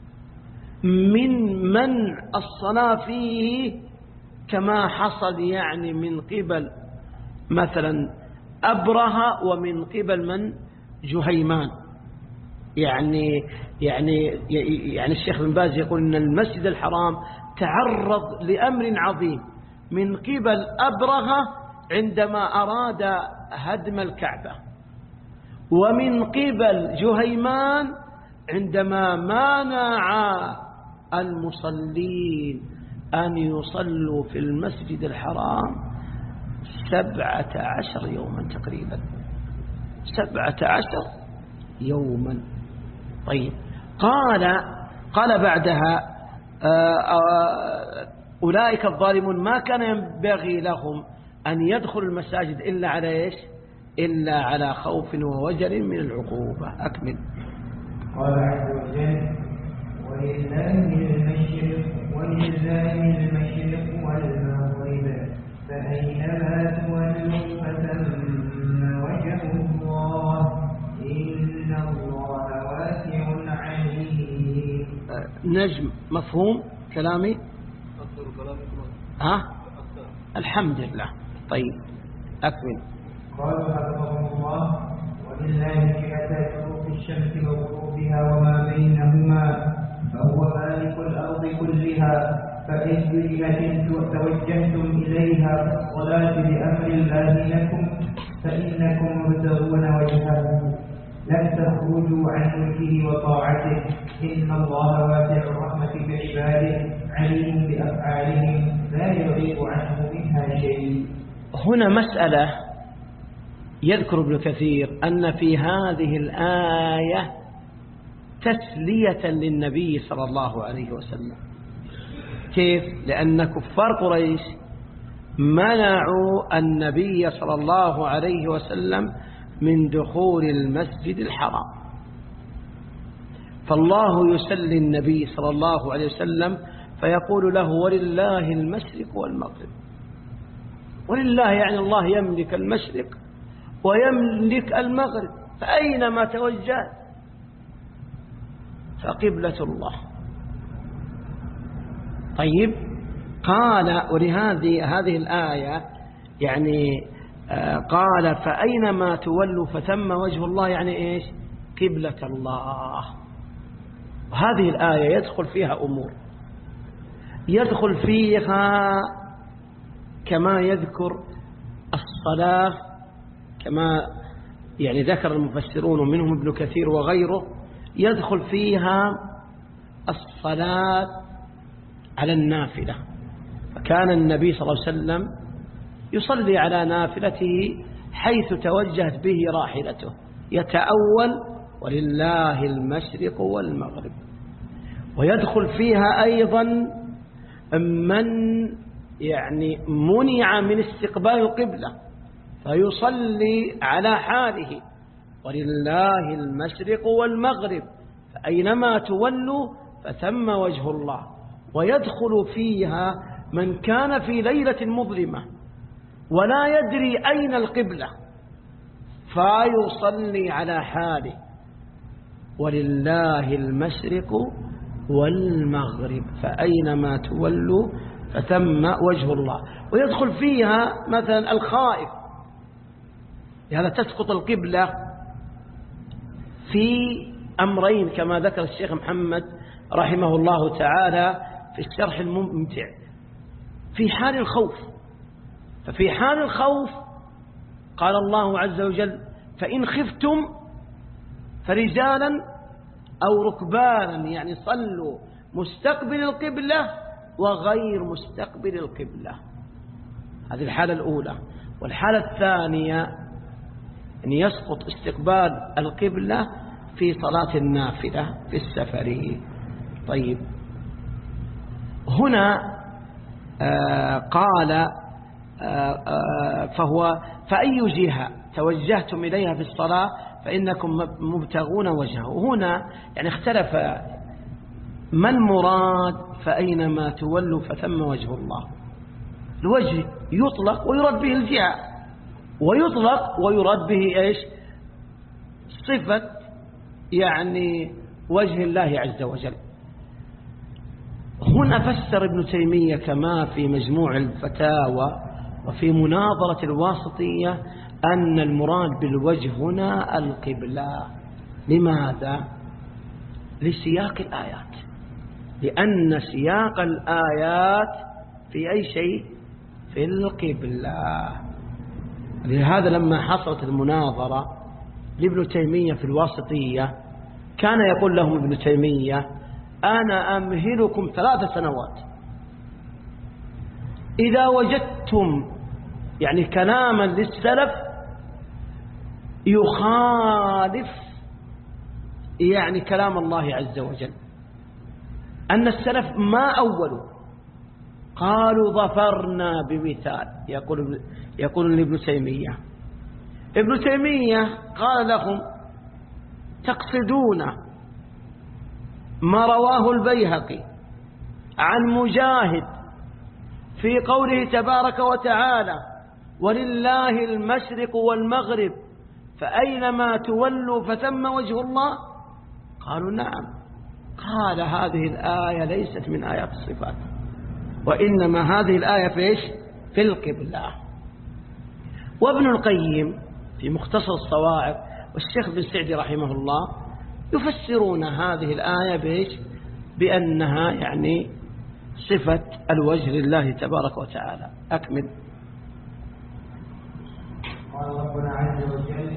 من منع الصلاة فيه كما حصل يعني من قبل مثلا أبرهة ومن قبل من جهيمان. يعني يعني يعني الشيخ بن باز يقول أن المسجد الحرام تعرض لأمر عظيم من قبل أبرهة عندما أراد هدم الكعبة، ومن قبل جهيمان عندما منع المصلين أن يصلوا في المسجد الحرام سبعة عشر يوما تقريبا، سبعة عشر يوما. طيب، قال قال بعدها: أولئك الظالمون ما كان ينبغي لهم أن يدخلوا المساجد إلا على إيش إلا على خوف ووجل من العقوبة. أكمل. قال عز وجل: ولله المشرق ولله المشرق والمغرب فأينما تولوا فثم وجه الله إن الله واسع عليم. نجم مفهوم كلامي؟ ها؟ الحمد لله. طيب، أكمل. قال حفظه الله: ولله جهة شروق الشمس وغروبها وما بينهما، فهو مالك الأرض كلها، فأي جهة توجهتم إليها في الصلاة بأمر الله لكم فإنكم مبتغون وجهه لن تخرجوا عن ملكه وطاعته إن الله واسع الرحمة بعباده عليم بأفعالهم لا يغيب عنه منها شيء. هنا مسألة يذكر ابن كثير أن في هذه الآية تسلية للنبي صلى الله عليه وسلم. كيف؟ لأن كفار قريش منعوا النبي صلى الله عليه وسلم من دخول المسجد الحرام، فالله يسلي النبي صلى الله عليه وسلم فيقول له ولله المشرق والمغرب. ولله يعني الله يملك المشرق ويملك المغرب، فأينما توجهت فقبلة الله. طيب قال ولهذه هذه الآية يعني قال فأينما تولوا فثم وجه الله، يعني إيش؟ قبلة الله. وهذه الآية يدخل فيها أمور، يدخل فيها كما يذكر الصلاة كما يعني ذكر المفسرون ومنهم ابن كثير وغيره، يدخل فيها الصلاة على النافلة. فكان النبي صلى الله عليه وسلم يصلي على نافلته حيث توجهت به راحلته، يتأول ولله المشرق والمغرب. ويدخل فيها أيضا من يعني منع من استقبال القبلة فيصلي على حاله ولله المشرق والمغرب فأينما تولوا فثم وجه الله. ويدخل فيها من كان في ليلة مظلمة ولا يدري أين القبلة فيصلي على حاله ولله المشرق والمغرب فأينما تولوا فثم وجه الله. ويدخل فيها مثلا الخائف، لهذا تسقط القبلة في أمرين كما ذكر الشيخ محمد رحمه الله تعالى في الشرح الممتع. في حال الخوف، ففي حال الخوف قال الله عز وجل فإن خفتم فرجالا أو ركبانا، يعني صلوا مستقبل القبلة وغير مستقبل القبلة. هذه الحالة الأولى. والحالة الثانية أن يسقط استقبال القبلة في صلاة النافلة في السفر. طيب هنا آه قال آه آه فهو فأي جهة توجهتم إليها في الصلاة فإنكم مبتغون وجهه. هنا يعني اختلف ما المراد فأينما تولوا فثم وجه الله. الوجه يطلق ويراد به الجهة، ويطلق ويراد به إيش؟ صفة يعني وجه الله عز وجل. هنا فسر ابن تيمية كما في مجموع الفتاوى وفي مناظرة الواسطية أن المراد بالوجه هنا القبلة. لماذا؟ لسياق الآيات، لأن سياق الآيات في أي شيء؟ في القبلة. لهذا لما حصلت المناظرة لابن تيمية في الواسطية كان يقول لهم ابن تيمية أنا أمهلكم ثلاث سنوات إذا وجدتم يعني كلاما للسلف يخالف يعني كلام الله عز وجل، أن السلف ما أولوا قالوا ظفرنا بمثال. يقول يقول لابن تيمية ابن تيمية قال لهم تقصدون ما رواه البيهقي عن مجاهد في قوله تبارك وتعالى ولله المشرق والمغرب فأينما تولوا فثم وجه الله؟ قالوا نعم. قال هذه الآية ليست من آيات الصفات، وإنما هذه الآية في إيش؟ في القبلة. وابن القيم في مختصر الصواعق والشيخ بن سعدي رحمه الله يفسرون هذه الآية بإيش؟ بأنها يعني صفة الوجه لله تبارك وتعالى. أكمل. قال ربنا عز وجل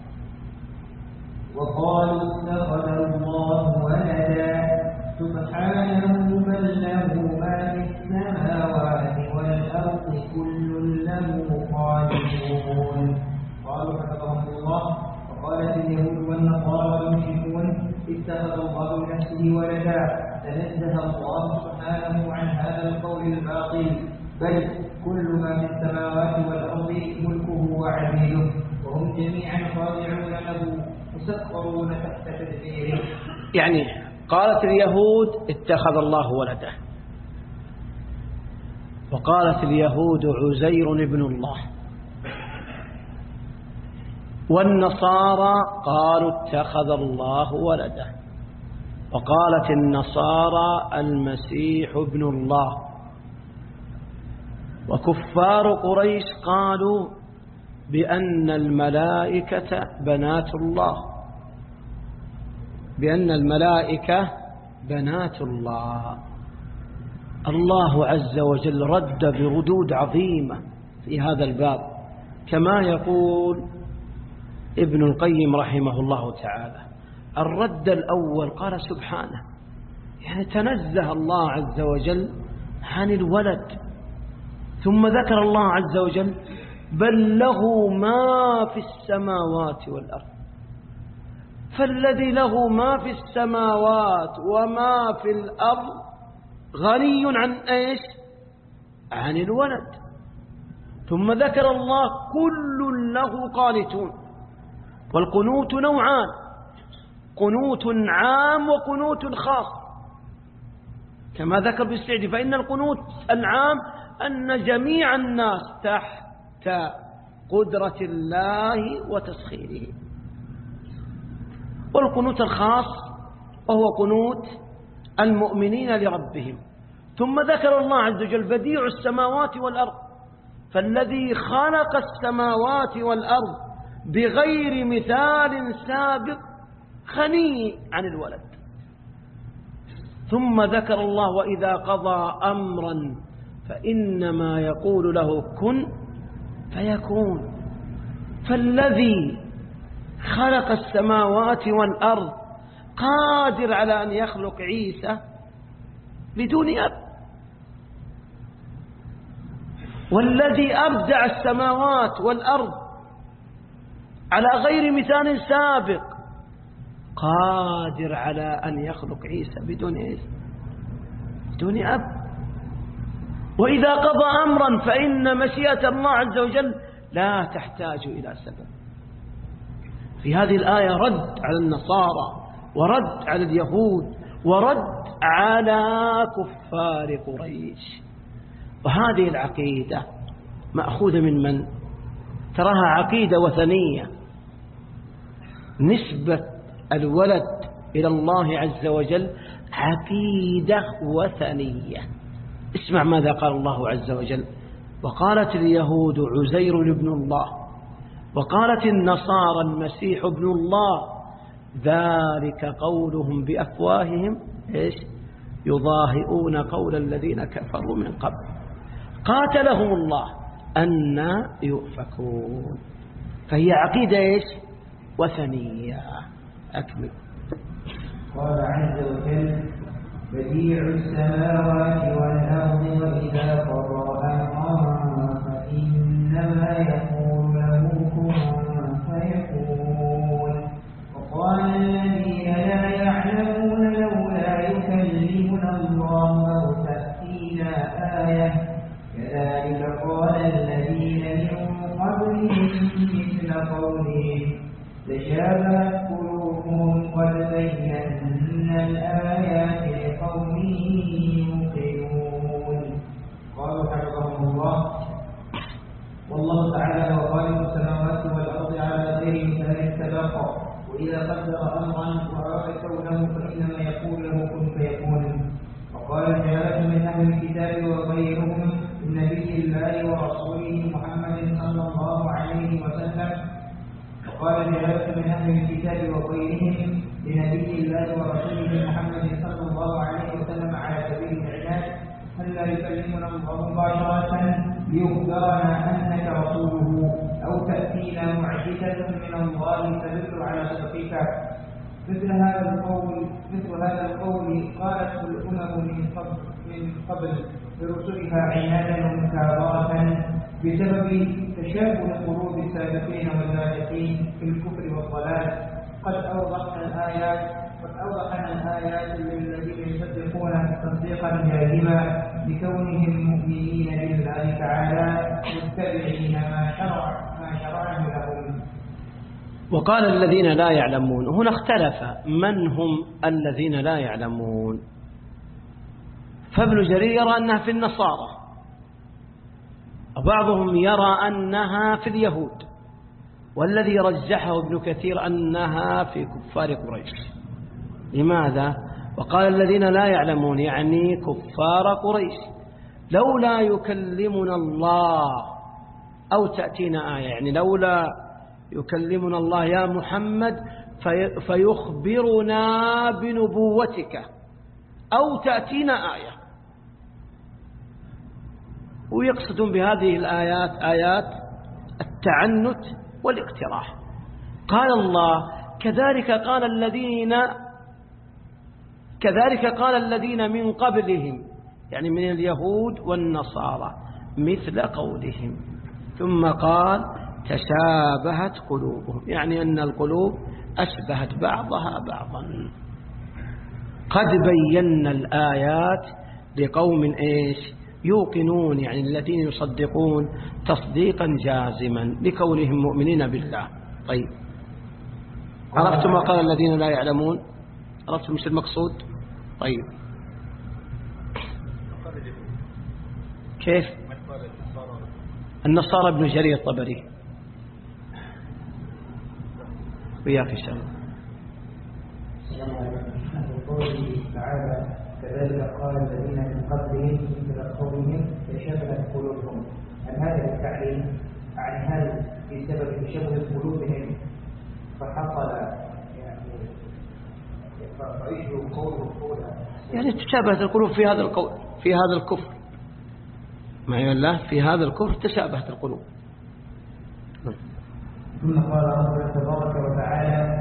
وقالوا اتخذ الله ولدا سبحانه بل له ما في السماوات والأرض كل له قانتون. قالوا حفظهم الله. وقالت اليهود والنصارى والمشركون اتخذ الله بنفسه ولدا. تنزه الله سبحانه عن هذا القول الباطل، بل كل ما في السماوات والأرض ملكه وعبيده، وهم جميعا خاضعون له مسخرون تحت تدبيره. يعني قالت اليهود اتخذ الله ولده، وقالت اليهود عزير ابن الله، والنصارى قالوا اتخذ الله ولده، وقالت النصارى المسيح ابن الله. وكفار قريش قالوا بأن الملائكة بنات الله، بأن الملائكة بنات الله. الله عز وجل رد بردود عظيمة في هذا الباب، كما يقول ابن القيم رحمه الله تعالى. الرد الأول قال سبحانه، يعني تنزه الله عز وجل عن الولد، ثم ذكر الله عز وجل بل له ما في السماوات والأرض. فالذي له ما في السماوات وما في الأرض غني عن إيش؟ عن الولد. ثم ذكر الله كل له قانتون. والقنوت نوعان، قنوت عام وقنوت خاص، كما ذكر بالسعدي. فإن القنوت العام أن جميع الناس تحت قدرة الله وتسخيره. والقنوت الخاص وهو قنوت المؤمنين لربهم. ثم ذكر الله عز وجل بديع السماوات والأرض، فالذي خلق السماوات والأرض بغير مثال سابق غني عن الولد. ثم ذكر الله وإذا قضى أمرا فإنما يقول له كن فيكون. فالذي خلق السماوات والأرض قادر على أن يخلق عيسى بدون أب، والذي أبدع السماوات والأرض على غير مثال سابق قادر على أن يخلق عيسى بدون إيه؟ بدون أب. وإذا قضى أمرا فإن مشيئة الله عز وجل لا تحتاج إلى سبب. في هذه الآية رد على النصارى، ورد على اليهود، ورد على كفار قريش. وهذه العقيدة مأخوذة من من؟ تراها عقيدة وثنية، نسبة الولد إلى الله عز وجل عقيدة وثنية. اسمع ماذا قال الله عز وجل: وقالت اليهود عزير ابن الله، وقالت النصارى المسيح ابن الله، ذلك قولهم بأفواههم إيش؟ يضاهئون قول الذين كفروا من قبل قاتلهم الله أن يؤفكون. فهي عقيدة إيش؟ وثنية. أكمل. قال عز وجل: بديع السماوات والأرض وإذا قضى أمرا فإنما يقول له كن فيكون. وقال الذين لا يعلمون لولا يكلمنا الله أو تأتينا آية كذلك قال الذين من قبلهم مثل قولهم تشابهت قلوبهم قد بينا الآيات لقوم يوقنون. قالوا حفظهم الله. والله تعالى هو خالق السماوات والأرض على غير مثال سبق، وإذا قدر أمرا وأراد كونه فإنما يقول له كن فيكون. وقال الجماعة من أهل الكتاب وغيرهم لنبي الله ورسوله محمد صلى الله عليه وسلم وقال جماعة من أهل الكتاب وغيرهم لنبي الله ورسوله محمد صلى الله عليه وسلم على سبيل العناد: لا يكلمنا الله مباشرة ليخبرنا أنك رسوله أو تأتينا معجزة من الله تدل على صدقك. مثل هذا القول مثل هذا القول قالت الأمم من قبل من قبل برسلها عنادا ومكابرة بسبب تشابه قلوب السابقين واللاحقين في الكفر والضلال. قد أوضحنا الآيات قد أوضحنا الآيات للذين يصدقون تصديقا جازما بكونهم مؤمنين بالله تعالى متبعين ما شرع ما شرعه لهم. وقال الذين لا يعلمون، هنا اختلف من هم الذين لا يعلمون. فابن جرير يرى أنها في النصارى، وبعضهم يرى أنها في اليهود، والذي رجحه ابن كثير أنها في كفار قريش. لماذا؟ وقال الذين لا يعلمون يعني كفار قريش. لولا يكلمنا الله أو تأتينا آية، يعني لولا يكلمنا الله يا محمد في فيخبرنا بنبوتك أو تأتينا آية. ويقصدون بهذه الآيات آيات التعنت والاقتراح. قال الله كذلك قال الذين كذلك قال الذين من قبلهم، يعني من اليهود والنصارى، مثل قولهم. ثم قال تشابهت قلوبهم، يعني أن القلوب أشبهت بعضها بعضا. قد بينا الآيات لقوم إيش يوقنون، يعني الذين يصدقون تصديقا جازما لكونهم مؤمنين بالله. طيب عرفتم ما قال الذين لا يعلمون؟ عرفتم مش المقصود؟ طيب كيف؟ النصارى ابن جرير الطبري وياك إن شاء الله. قوله تعالى كذلك قال الذين من قبلهم مثل قولهم تشابهت قلوبهم. هل هذا التعليم عن هل بسبب تشابه قلوبهم فحصل يعني فيشبه قوله قولا، يعني تشابهت القلوب في هذا القول في هذا الكفر معي الله في هذا الكفر تشابهت القلوب. ثم قال ربنا تبارك وتعالى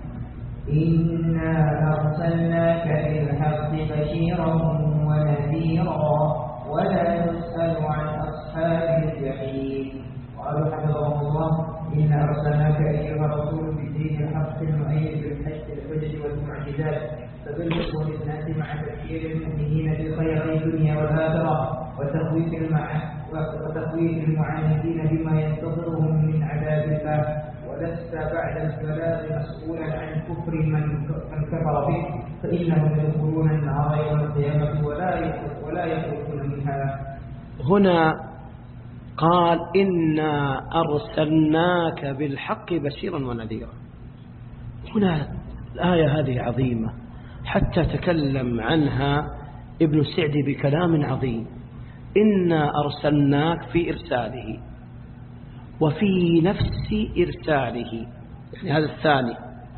إنا أرسلناك بالحق بشيرا ونذيرا ولا تسأل عن أصحاب الجحيم. قالوا حفظهم الله إنا أرسلناك أيها الرسول بدين الحق المؤيد بالحج الحجج والمعجزات فبلغ للناس مع تبشير المؤمنين بخير الدنيا والآخرة وتخويف وتخويف المعاندين بما ينتظرهم من عذاب الله. ولست بعد البلاغ مسؤولا عن كفر من كفر به فإنهم يدخلون النار يوم القيامة ولا يخرجون منها. هنا قال إنا أرسلناك بالحق بشيرا ونذيرا. هنا الآية هذه عظيمة حتى تكلم عنها ابن سعد بكلام عظيم. إنا أرسلناك في إرساله وفي نفس إرساله، يعني هذا الثاني،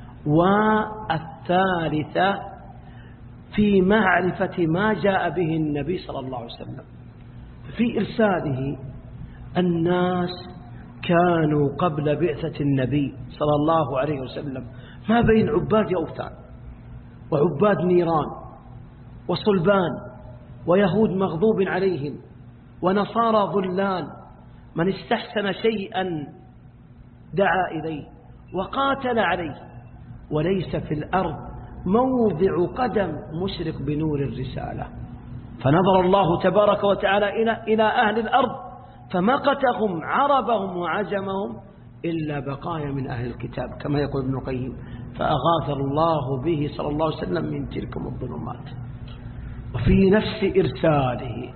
والثالثة في معرفة ما جاء به النبي صلى الله عليه وسلم. في إرساله الناس كانوا قبل بعثة النبي صلى الله عليه وسلم ما بين عباد أوثان وعباد نيران وصلبان ويهود مغضوب عليهم ونصارى ضلال. من استحسن شيئا دعا إليه وقاتل عليه، وليس في الأرض موضع قدم مشرك بنور الرسالة. فنظر الله تبارك وتعالى إلى إلى أهل الأرض فمقتهم عربهم وعجمهم إلا بقايا من أهل الكتاب كما يقول ابن القيم، فأغاث الله به صلى الله عليه وسلم من تلكم الظلمات. وفي نفس إرساله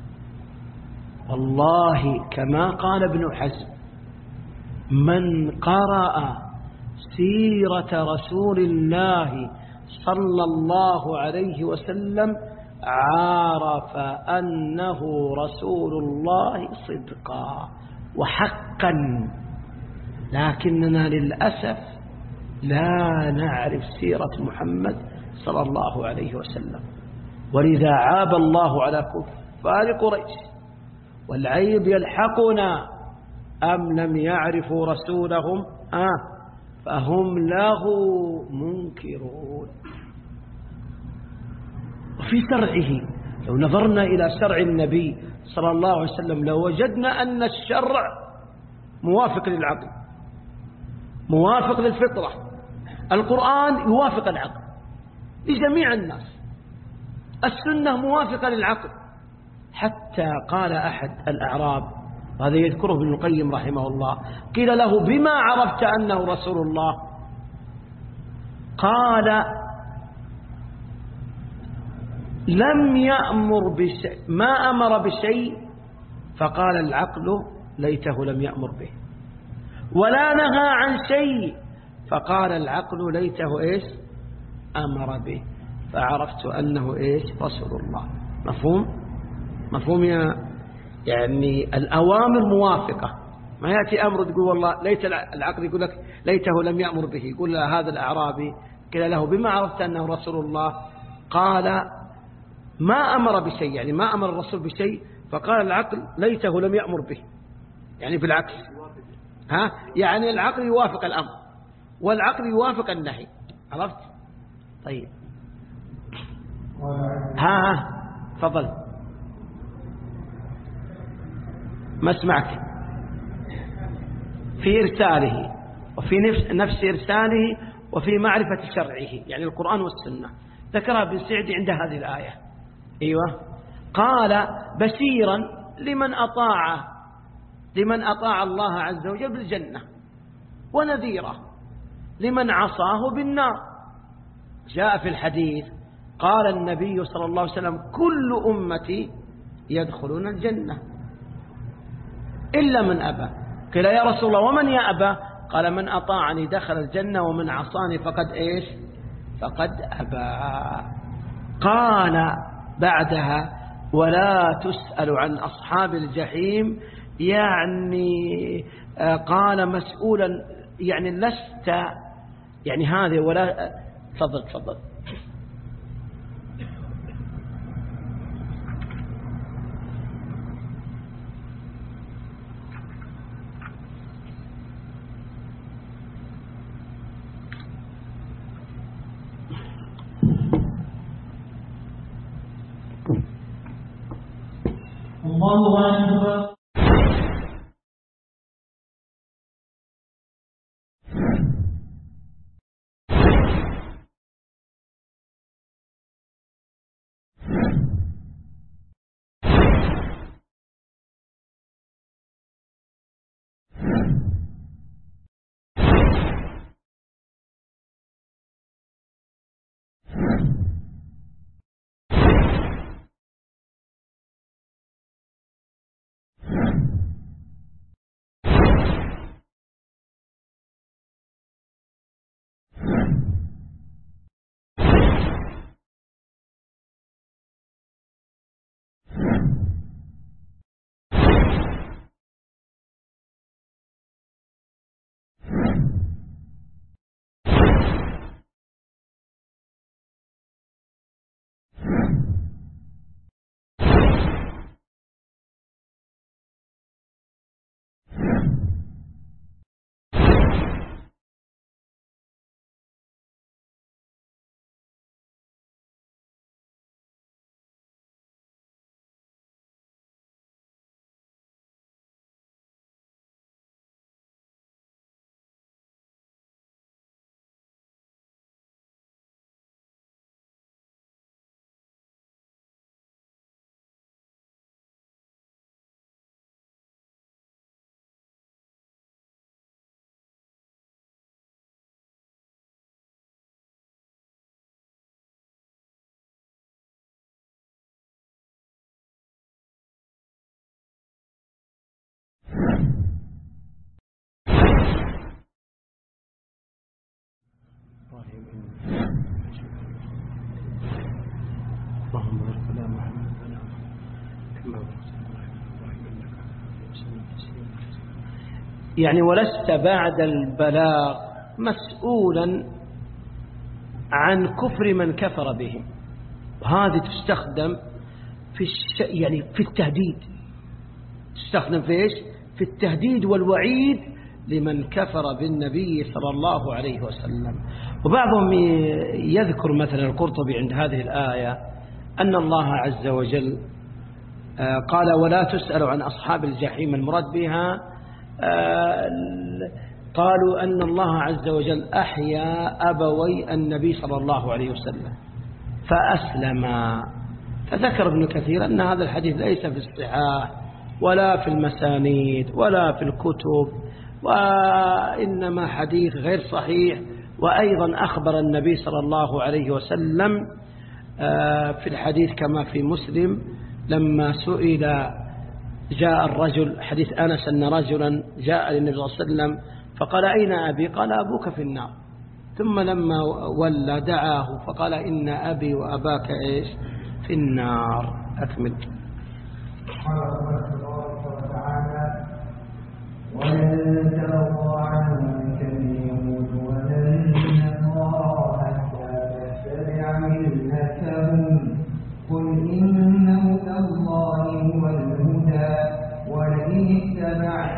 والله كما قال ابن حزم من قرأ سيرة رسول الله صلى الله عليه وسلم عرف أنه رسول الله صدقا وحقا. لكننا للأسف لا نعرف سيرة محمد صلى الله عليه وسلم، ولذا عاب الله على كفار قريش، والعيب يلحقنا أم لم يعرفوا رسولهم آه فهم له منكرون. وفي شرعه لو نظرنا إلى شرع النبي صلى الله عليه وسلم لوجدنا أن الشرع موافق للعقل، موافق للفطرة. القرآن يوافق العقل لجميع الناس، السنة موافقة للعقل. حتى قال أحد الأعراب، هذا يذكره ابن القيم رحمه الله، قيل له بما عرفت أنه رسول الله؟ قال لم يأمر بشيء، ما أمر بشيء فقال العقل ليته لم يأمر به، ولا نهى عن شيء فقال العقل ليته إيش أمر به، فعرفت أنه إيش رسول الله. مفهوم؟ مفهوم يا يعني الأوامر موافقة، ما يأتي أمر تقول والله ليت العقل يقول لك ليته لم يأمر به. يقول هذا الأعرابي قيل له بما عرفت أنه رسول الله؟ قال ما أمر بشيء، يعني ما أمر الرسول بشيء فقال العقل ليته لم يأمر به، يعني بالعكس، ها يعني العقل يوافق الأمر والعقل يوافق النهي. عرفت؟ طيب ها فضل ما اسمعك. في إرساله وفي نفس, نفس إرساله وفي معرفة شرعه، يعني القرآن والسنة. ذكرها ابن سعدي عند هذه الآية. أيوة قال بشيرا لمن أطاع لمن أطاع الله عز وجل بالجنة، ونذيرا لمن عصاه بالنار. جاء في الحديث قال النبي صلى الله عليه وسلم كل أمتي يدخلون الجنة إلا من أبى. قيل يا رسول الله ومن يأبى؟ قال من أطاعني دخل الجنة ومن عصاني فقد إيش فقد أبى. قال بعدها ولا تسأل عن أصحاب الجحيم، يعني قال مسؤولا، يعني لست يعني هذه ولا. تفضل تفضل. الله أكبر. اللهم بارك على محمد وعلى كما باركت على ابراهيم انك حميد مجيد. يعني ولست بعد البلاغ مسؤولا عن كفر من كفر بهم. وهذه تستخدم في الش... يعني في التهديد، تستخدم في إيش؟ في التهديد والوعيد لمن كفر بالنبي صلى الله عليه وسلم. وبعضهم يذكر مثلا القرطبي عند هذه الآية أن الله عز وجل قال ولا تسأل عن أصحاب الجحيم، المراد بها قالوا أن الله عز وجل أحيا أبوي النبي صلى الله عليه وسلم فأسلما. فذكر ابن كثير أن هذا الحديث ليس في الصحاح ولا في المسانيد ولا في الكتب، وإنما حديث غير صحيح. وأيضا أخبر النبي صلى الله عليه وسلم في الحديث كما في مسلم لما سئل، جاء الرجل، حديث أنس أن رجلا جاء للنبي صلى الله عليه وسلم فقال أين أبي؟ قال أبوك في النار. ثم لما ولى دعاه فقال إن أبي وأباك إيش؟ في النار. أكمل. قال الله تبارك وتعالى ولن ترضى عنك اليهود ولا النصارى حتى تتبع ملتهم قل إن هدى الله هو الهدى ولئن اتبعت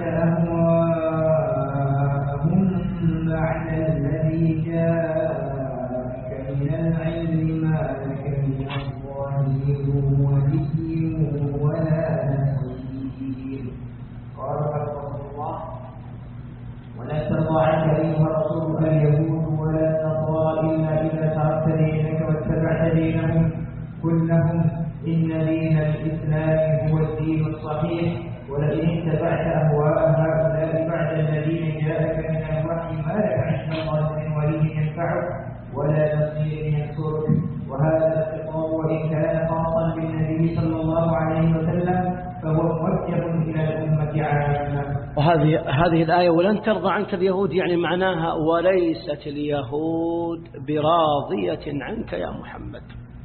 أهواءهم بعد الذي جاءك من العلم ما لك من الله ولي ولا نصير. قال رسول الله ولا ترضى عنك أيها الرسول اليهود ولا النصارى إلا إذا تركت دينك واتبعت دينهم قل لهم إن دين الإسلام هو الدين الصحيح ولئن اتبعت أهواء هؤلاء بعد الذين جاءك من الوحي ما لك عند الله من ولي ينفعك ولا نصير ينصرك. وهذا الخطاب وإن كان خاصا بالنبي صلى الله عليه وسلم فهو موجه إلى الأمة عامة. وهذه هذه الآية ولن ترضى عنك اليهود يعني معناها وليست اليهود براضية عنك يا محمد،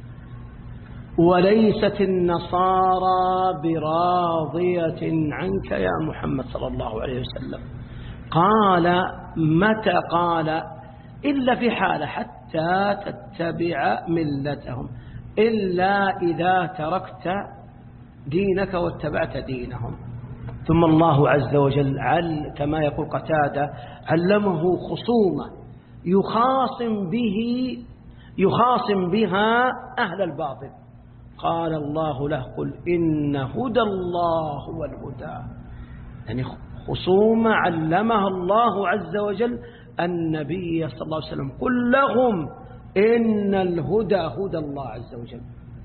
وليست النصارى براضية عنك يا محمد صلى الله عليه وسلم. قال متى؟ قال إلا في حالة حتى تتبع ملتهم، إلا إذا تركت دينك واتبعت دينهم. ثم الله عز وجل عل كما يقول قتادة علمه خصومة يخاصم به يخاصم بها أهل الباطل. قال الله له قل إن هدى الله هو الهدى، يعني خصومة علمها الله عز وجل النبي صلى الله عليه وسلم قل لهم إن الهدى هدى الله عز وجل.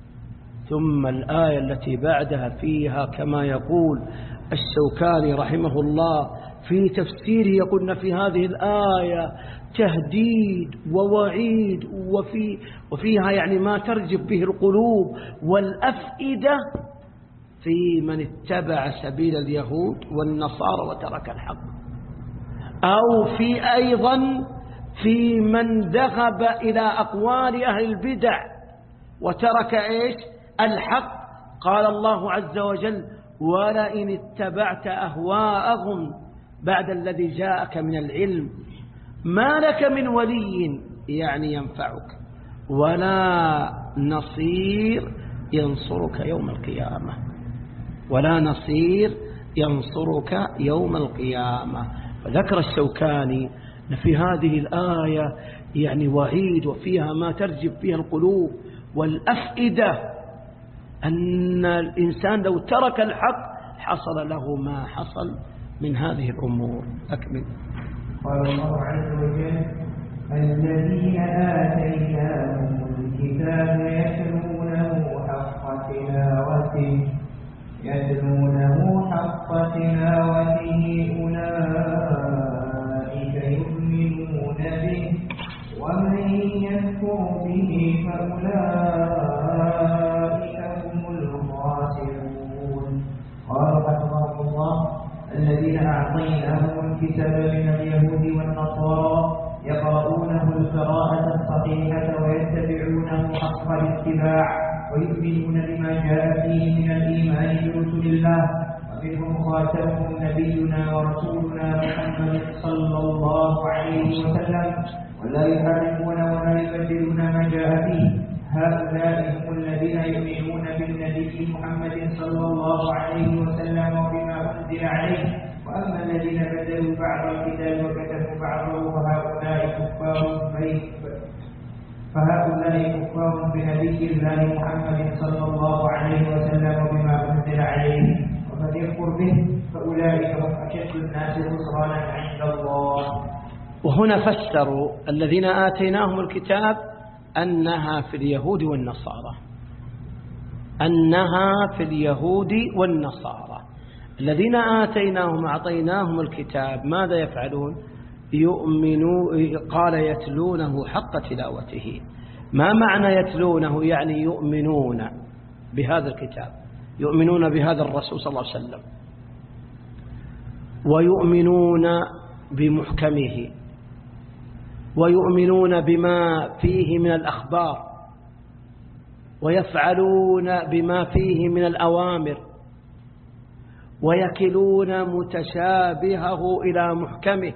ثم الآية التي بعدها فيها كما يقول الشوكاني رحمه الله في تفسيره يقولنا في هذه الآية تهديد ووعيد وفي وفيها يعني ما ترجف به القلوب والأفئدة في من اتبع سبيل اليهود والنصارى وترك الحق، أو في أيضا في من ذهب إلى أقوال أهل البدع وترك إيش؟ الحق. قال الله عز وجل ولئن اتبعت أهواءهم بعد الذي جاءك من العلم ما لك من ولي يعني ينفعك ولا نصير ينصرك يوم القيامة، ولا نصير ينصرك يوم القيامة. فذكر الشوكاني أن في هذه الآية يعني وعيد وفيها ما ترجف فيها القلوب والأفئدة، أن الإنسان لو ترك الحق حصل له ما حصل من هذه الأمور. أكمل. قال الله عز وجل الذين آتيناهم الكتاب يتلونه حق تلاوته يتلونه حق تلاوته أولئك يؤمنون به ومن يكفر به فأولئك هم الخاسرون. قال رحمه الله الذين أعطيناهم الكتاب من اليهود والنصارى يقرؤونه القراءة الصحيحة ويتبعونه حق الاتباع ويؤمنون بما جاء فيه من الإيمان برسل الله، ومنهم خاتمهم نبينا ورسولنا محمد صلى الله عليه وسلم، ولا يحرمون ولا يبدلون ما جاء فيه هؤلاء هم الذين يؤمنون بالنبي محمد صلى الله عليه وسلم وبما أنزل عليه. وأما الذين بدلوا بعض الكتاب وكتبوا بعضه فهؤلاء كفار فهؤلاء كفار بنبي الله محمد صلى الله عليه وسلم وبما أنزل عليه، ومن يكفر به فأولئك هم أشد الناس خسرانا عند الله. وهنا فسروا الذين آتيناهم الكتاب أنها في اليهود والنصارى، أنها في اليهود والنصارى. الذين آتيناهم أعطيناهم الكتاب ماذا يفعلون؟ يؤمنوا، قال يتلونه حق تلاوته. ما معنى يتلونه؟ يعني يؤمنون بهذا الكتاب، يؤمنون بهذا الرسول صلى الله عليه وسلم، ويؤمنون بمحكمه، ويؤمنون بما فيه من الأخبار، ويفعلون بما فيه من الأوامر، ويكلون متشابهه إلى محكمه،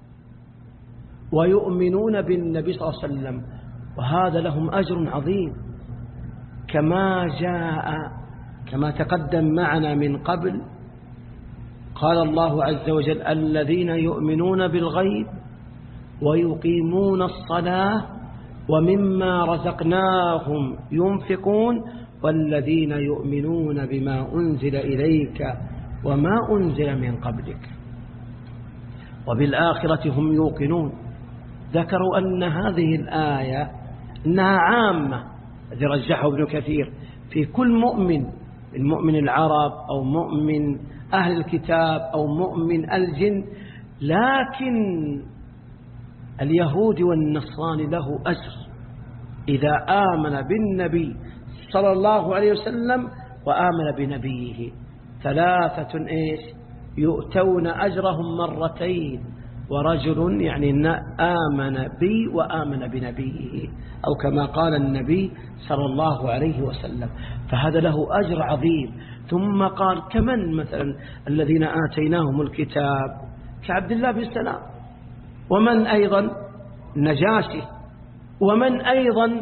ويؤمنون بالنبي صلى الله عليه وسلم. وهذا لهم أجر عظيم كما جاء كما تقدم معنا من قبل. قال الله عز وجل: الذين يؤمنون بالغيب ويقيمون الصلاة ومما رزقناهم ينفقون والذين يؤمنون بما أنزل إليك وما أنزل من قبلك وبالآخرة هم يوقنون. ذكروا أن هذه الآية أنها عامة، الذي رجحه ابن كثير في كل مؤمن، المؤمن العرب أو مؤمن أهل الكتاب أو مؤمن الجن، لكن اليهود والنصراني له أجر إذا آمن بالنبي صلى الله عليه وسلم وآمن بنبيه. ثلاثة إيش يؤتون أجرهم مرتين، ورجل يعني آمن بي وآمن بنبيه، أو كما قال النبي صلى الله عليه وسلم، فهذا له أجر عظيم. ثم قال كمن مثلا الذين آتيناهم الكتاب كعبد الله بن سلام، ومن أيضا النجاشي، ومن أيضا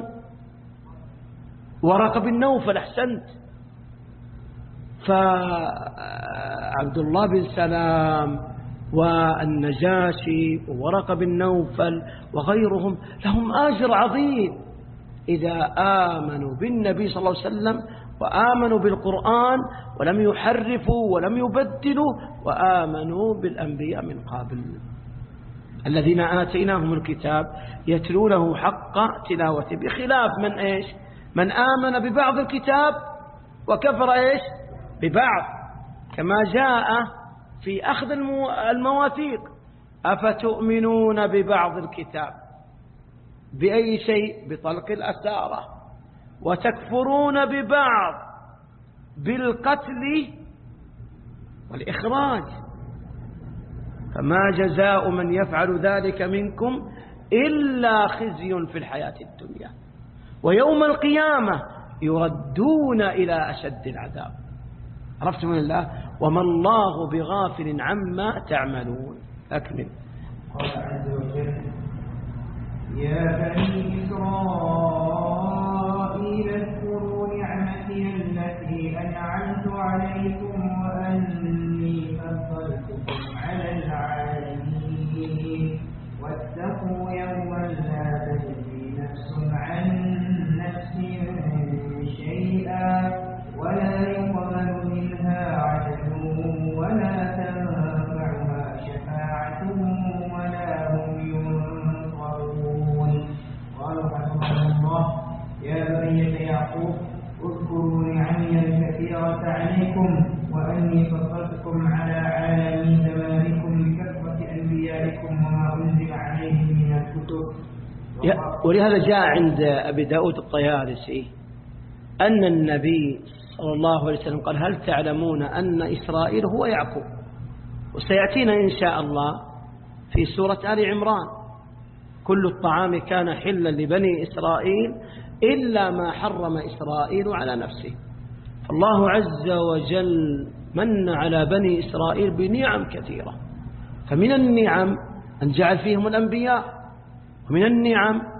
ورقة بن نوفل. أحسنت، فعبد الله بن سلام والنجاشي وورقة بن نوفل وغيرهم لهم أجر عظيم إذا آمنوا بالنبي صلى الله عليه وسلم وآمنوا بالقرآن ولم يحرفوا ولم يبدلوا وآمنوا بالأنبياء من قبل. الذين آتيناهم الكتاب يتلونه حق تلاوته، بخلاف من إيش؟ من آمن ببعض الكتاب وكفر إيش؟ ببعض، كما جاء في أخذ المواثيق: أفتؤمنون ببعض الكتاب بأي شيء؟ بطلق الأسارة. وتكفرون ببعض بالقتل والإخراج، فما جزاء من يفعل ذلك منكم إلا خزي في الحياة الدنيا ويوم القيامة يردون إلى أشد العذاب. عرفتم من الله؟ وما الله بغافل عما تعملون. أكمل. قال عز وجل: يا بني إسرائيل اذكروا نعمتي التي أنعمت عليكم وأني فضلتكم على العالمين واتقوا يوما لا تجزي نفس عن نفس شيئا ولا يقبل منها عدل ولا تنفعها شفاعة ولا هم ينصرون. قال رحمه الله: يا بني يعقوب اذكروا نعمي الكثيرة عليكم وأني فضلتكم على عالم زمانكم بكثرة أنبيائكم وما أنزل عليهم من الكتب. ولهذا جاء عند أبي داود الطيالسي أن النبي صلى الله عليه وسلم قال: هل تعلمون أن إسرائيل هو يعقوب؟ وسيأتينا إن شاء الله في سورة آل عمران: كل الطعام كان حلا لبني إسرائيل إلا ما حرم إسرائيل على نفسه. فالله عز وجل من على بني إسرائيل بنعم كثيرة، فمن النعم أن جعل فيهم الأنبياء، ومن النعم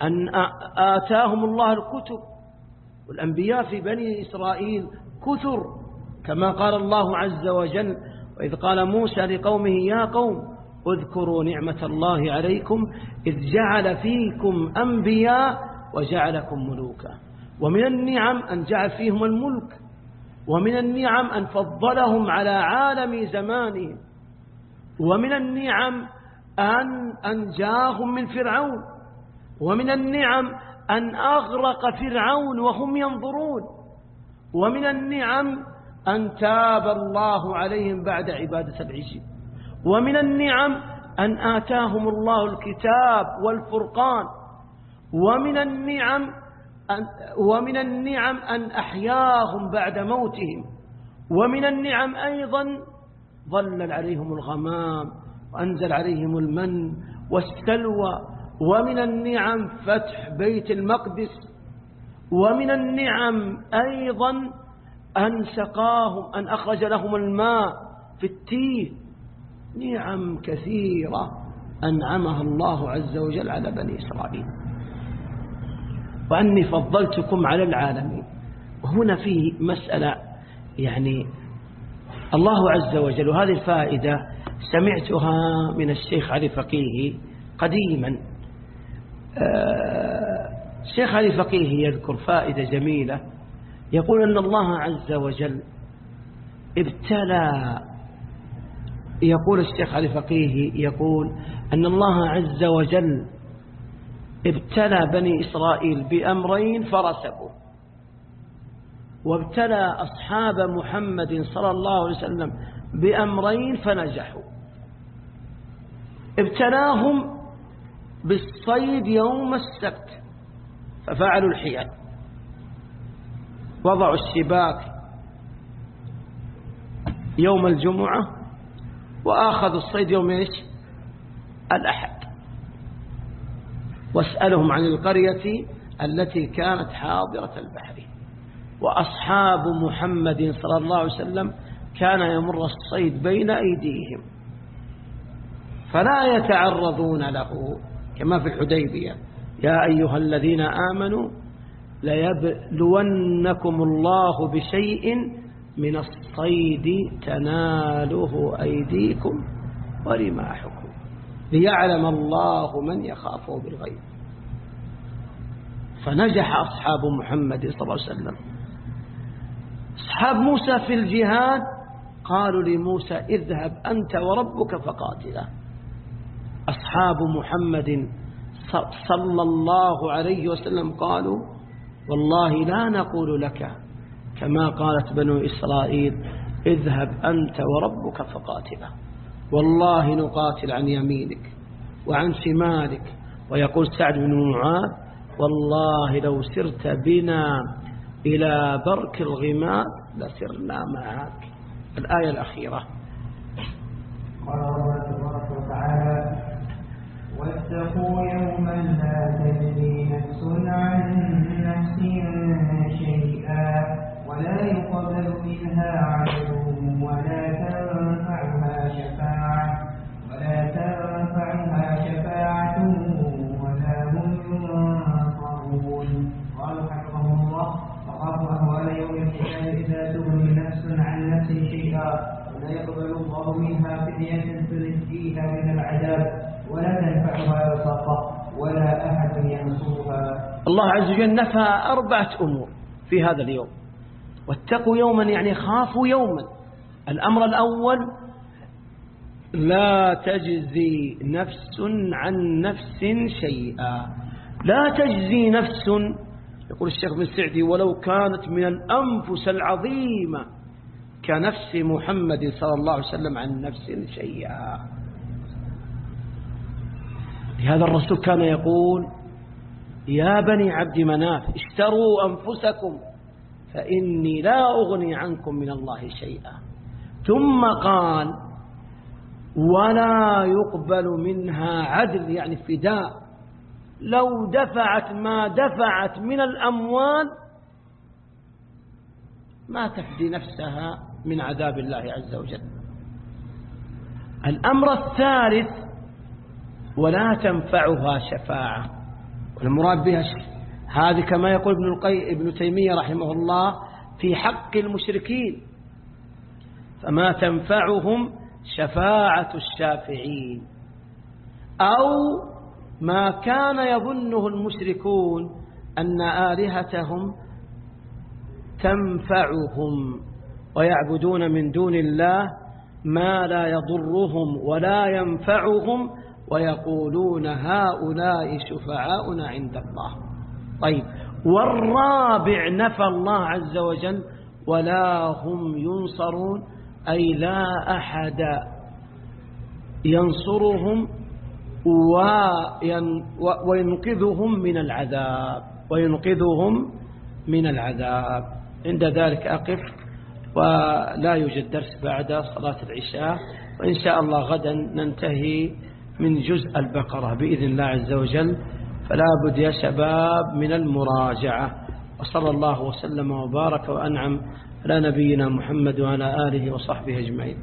أن آتاهم الله الكتب، والأنبياء في بني إسرائيل كثر، كما قال الله عز وجل: وإذ قال موسى لقومه يا قوم اذكروا نعمة الله عليكم إذ جعل فيكم أنبياء وجعلكم ملوكا. ومن النعم أن جعل فيهم الملك، ومن النعم أن فضلهم على عالم زمانهم، ومن النعم أن أنجاهم من فرعون، ومن النعم أن أغرق فرعون وهم ينظرون، ومن النعم أن تاب الله عليهم بعد عبادة العجل، ومن النعم أن آتاهم الله الكتاب والفرقان، ومن النعم أن ومن النعم أن أحياهم بعد موتهم، ومن النعم أيضا ظلل عليهم الغمام وأنزل عليهم المن والسلوى، ومن النعم فتح بيت المقدس، ومن النعم أيضا أن سقاهم، أن أخرج لهم الماء في التيه. نعم كثيرة أنعمها الله عز وجل على بني إسرائيل، وأني فضلتكم على العالمين. وهنا فيه مسألة، يعني الله عز وجل، وهذه الفائدة سمعتها من الشيخ علي فقيه قديما. الشيخ علي فقيه يذكر فائدة جميلة، يقول أن الله عز وجل ابتلى، يقول الشيخ علي فقيه يقول أن الله عز وجل ابتلى بني إسرائيل بأمرين فرسبوا، وابتلى أصحاب محمد صلى الله عليه وسلم بأمرين فنجحوا. ابتلاهم بالصيد يوم السبت ففعلوا الحيل، وضعوا الشباك يوم الجمعة وآخذوا الصيد يوم إيش؟ الأحد. واسألهم عن القرية التي كانت حاضرة البحر. وأصحاب محمد صلى الله عليه وسلم كان يمر الصيد بين أيديهم فلا يتعرضون له، كما في الحديبية: يا أيها الذين آمنوا ليبلونكم الله بشيء من الصيد تناله أيديكم ورماحكم ليعلم الله من يخافه بالغيب. فنجح أصحاب محمد صلى الله عليه وسلم. أصحاب موسى في الجهاد قالوا لموسى: اذهب أنت وربك فقاتلا. أصحاب محمد صلى الله عليه وسلم قالوا: والله لا نقول لك كما قالت بنو إسرائيل: اذهب أنت وربك فقاتلا، والله نقاتل عن يمينك وعن شمالك. ويقول سعد بن معاذ: والله لو سرت بنا إلى برك الغمام لسرنا معك. الآية الأخيرة. قال الله تبارك وتعالى: واتقوا يوما لا تجزي نفس عن نفس شيئا ولا يقبل منها عدل ولا تنفعها شفاعة ولا تنفعها شفاعة ولا هم ينصرون. قالوا حفظهم الله: فخافوا أهوال يوم الحساب إذا تغني نفس عن نفس شيئا ولا يقبل الله منها فدية تنجيها من العذاب ولا تنفعها وساطة ولا أحد ينصرها. الله عز وجل نفى أربعة أمور في هذا اليوم. واتقوا يوما يعني خافوا يوما. الأمر الأول: لا تجزي نفس عن نفس شيئا. لا تجزي نفس، يقول الشيخ بن سعدي: ولو كانت من الأنفس العظيمة كنفس محمد صلى الله عليه وسلم عن نفس شيئا. لهذا الرسول كان يقول: يا بني عبد مناف اشتروا أنفسكم فإني لا أغني عنكم من الله شيئا. ثم قال: ولا يقبل منها عدل، يعني فداء. لو دفعت ما دفعت من الأموال ما تفدي نفسها من عذاب الله عز وجل. الأمر الثالث: ولا تنفعها شفاعة. المراد بها هذه كما يقول ابن القيم ابن تيمية رحمه الله في حق المشركين، فما تنفعهم شفاعة الشافعين. أو ما كان يظنه المشركون أن آلهتهم تنفعهم ويعبدون من دون الله ما لا يضرهم ولا ينفعهم ويقولون هؤلاء شفعاؤنا عند الله. طيب، والرابع نفى الله عز وجل ولا هم ينصرون، أي لا أحد ينصرهم وينقذهم من العذاب وينقذهم من العذاب. عند ذلك أقف، ولا يوجد درس بعد صلاة العشاء، وإن شاء الله غدا ننتهي من جزء البقرة بإذن الله عز وجل، فلا بد يا شباب من المراجعة. وصلى الله وسلم وبارك وأنعم على نبينا محمد وعلى آله وصحبه أجمعين.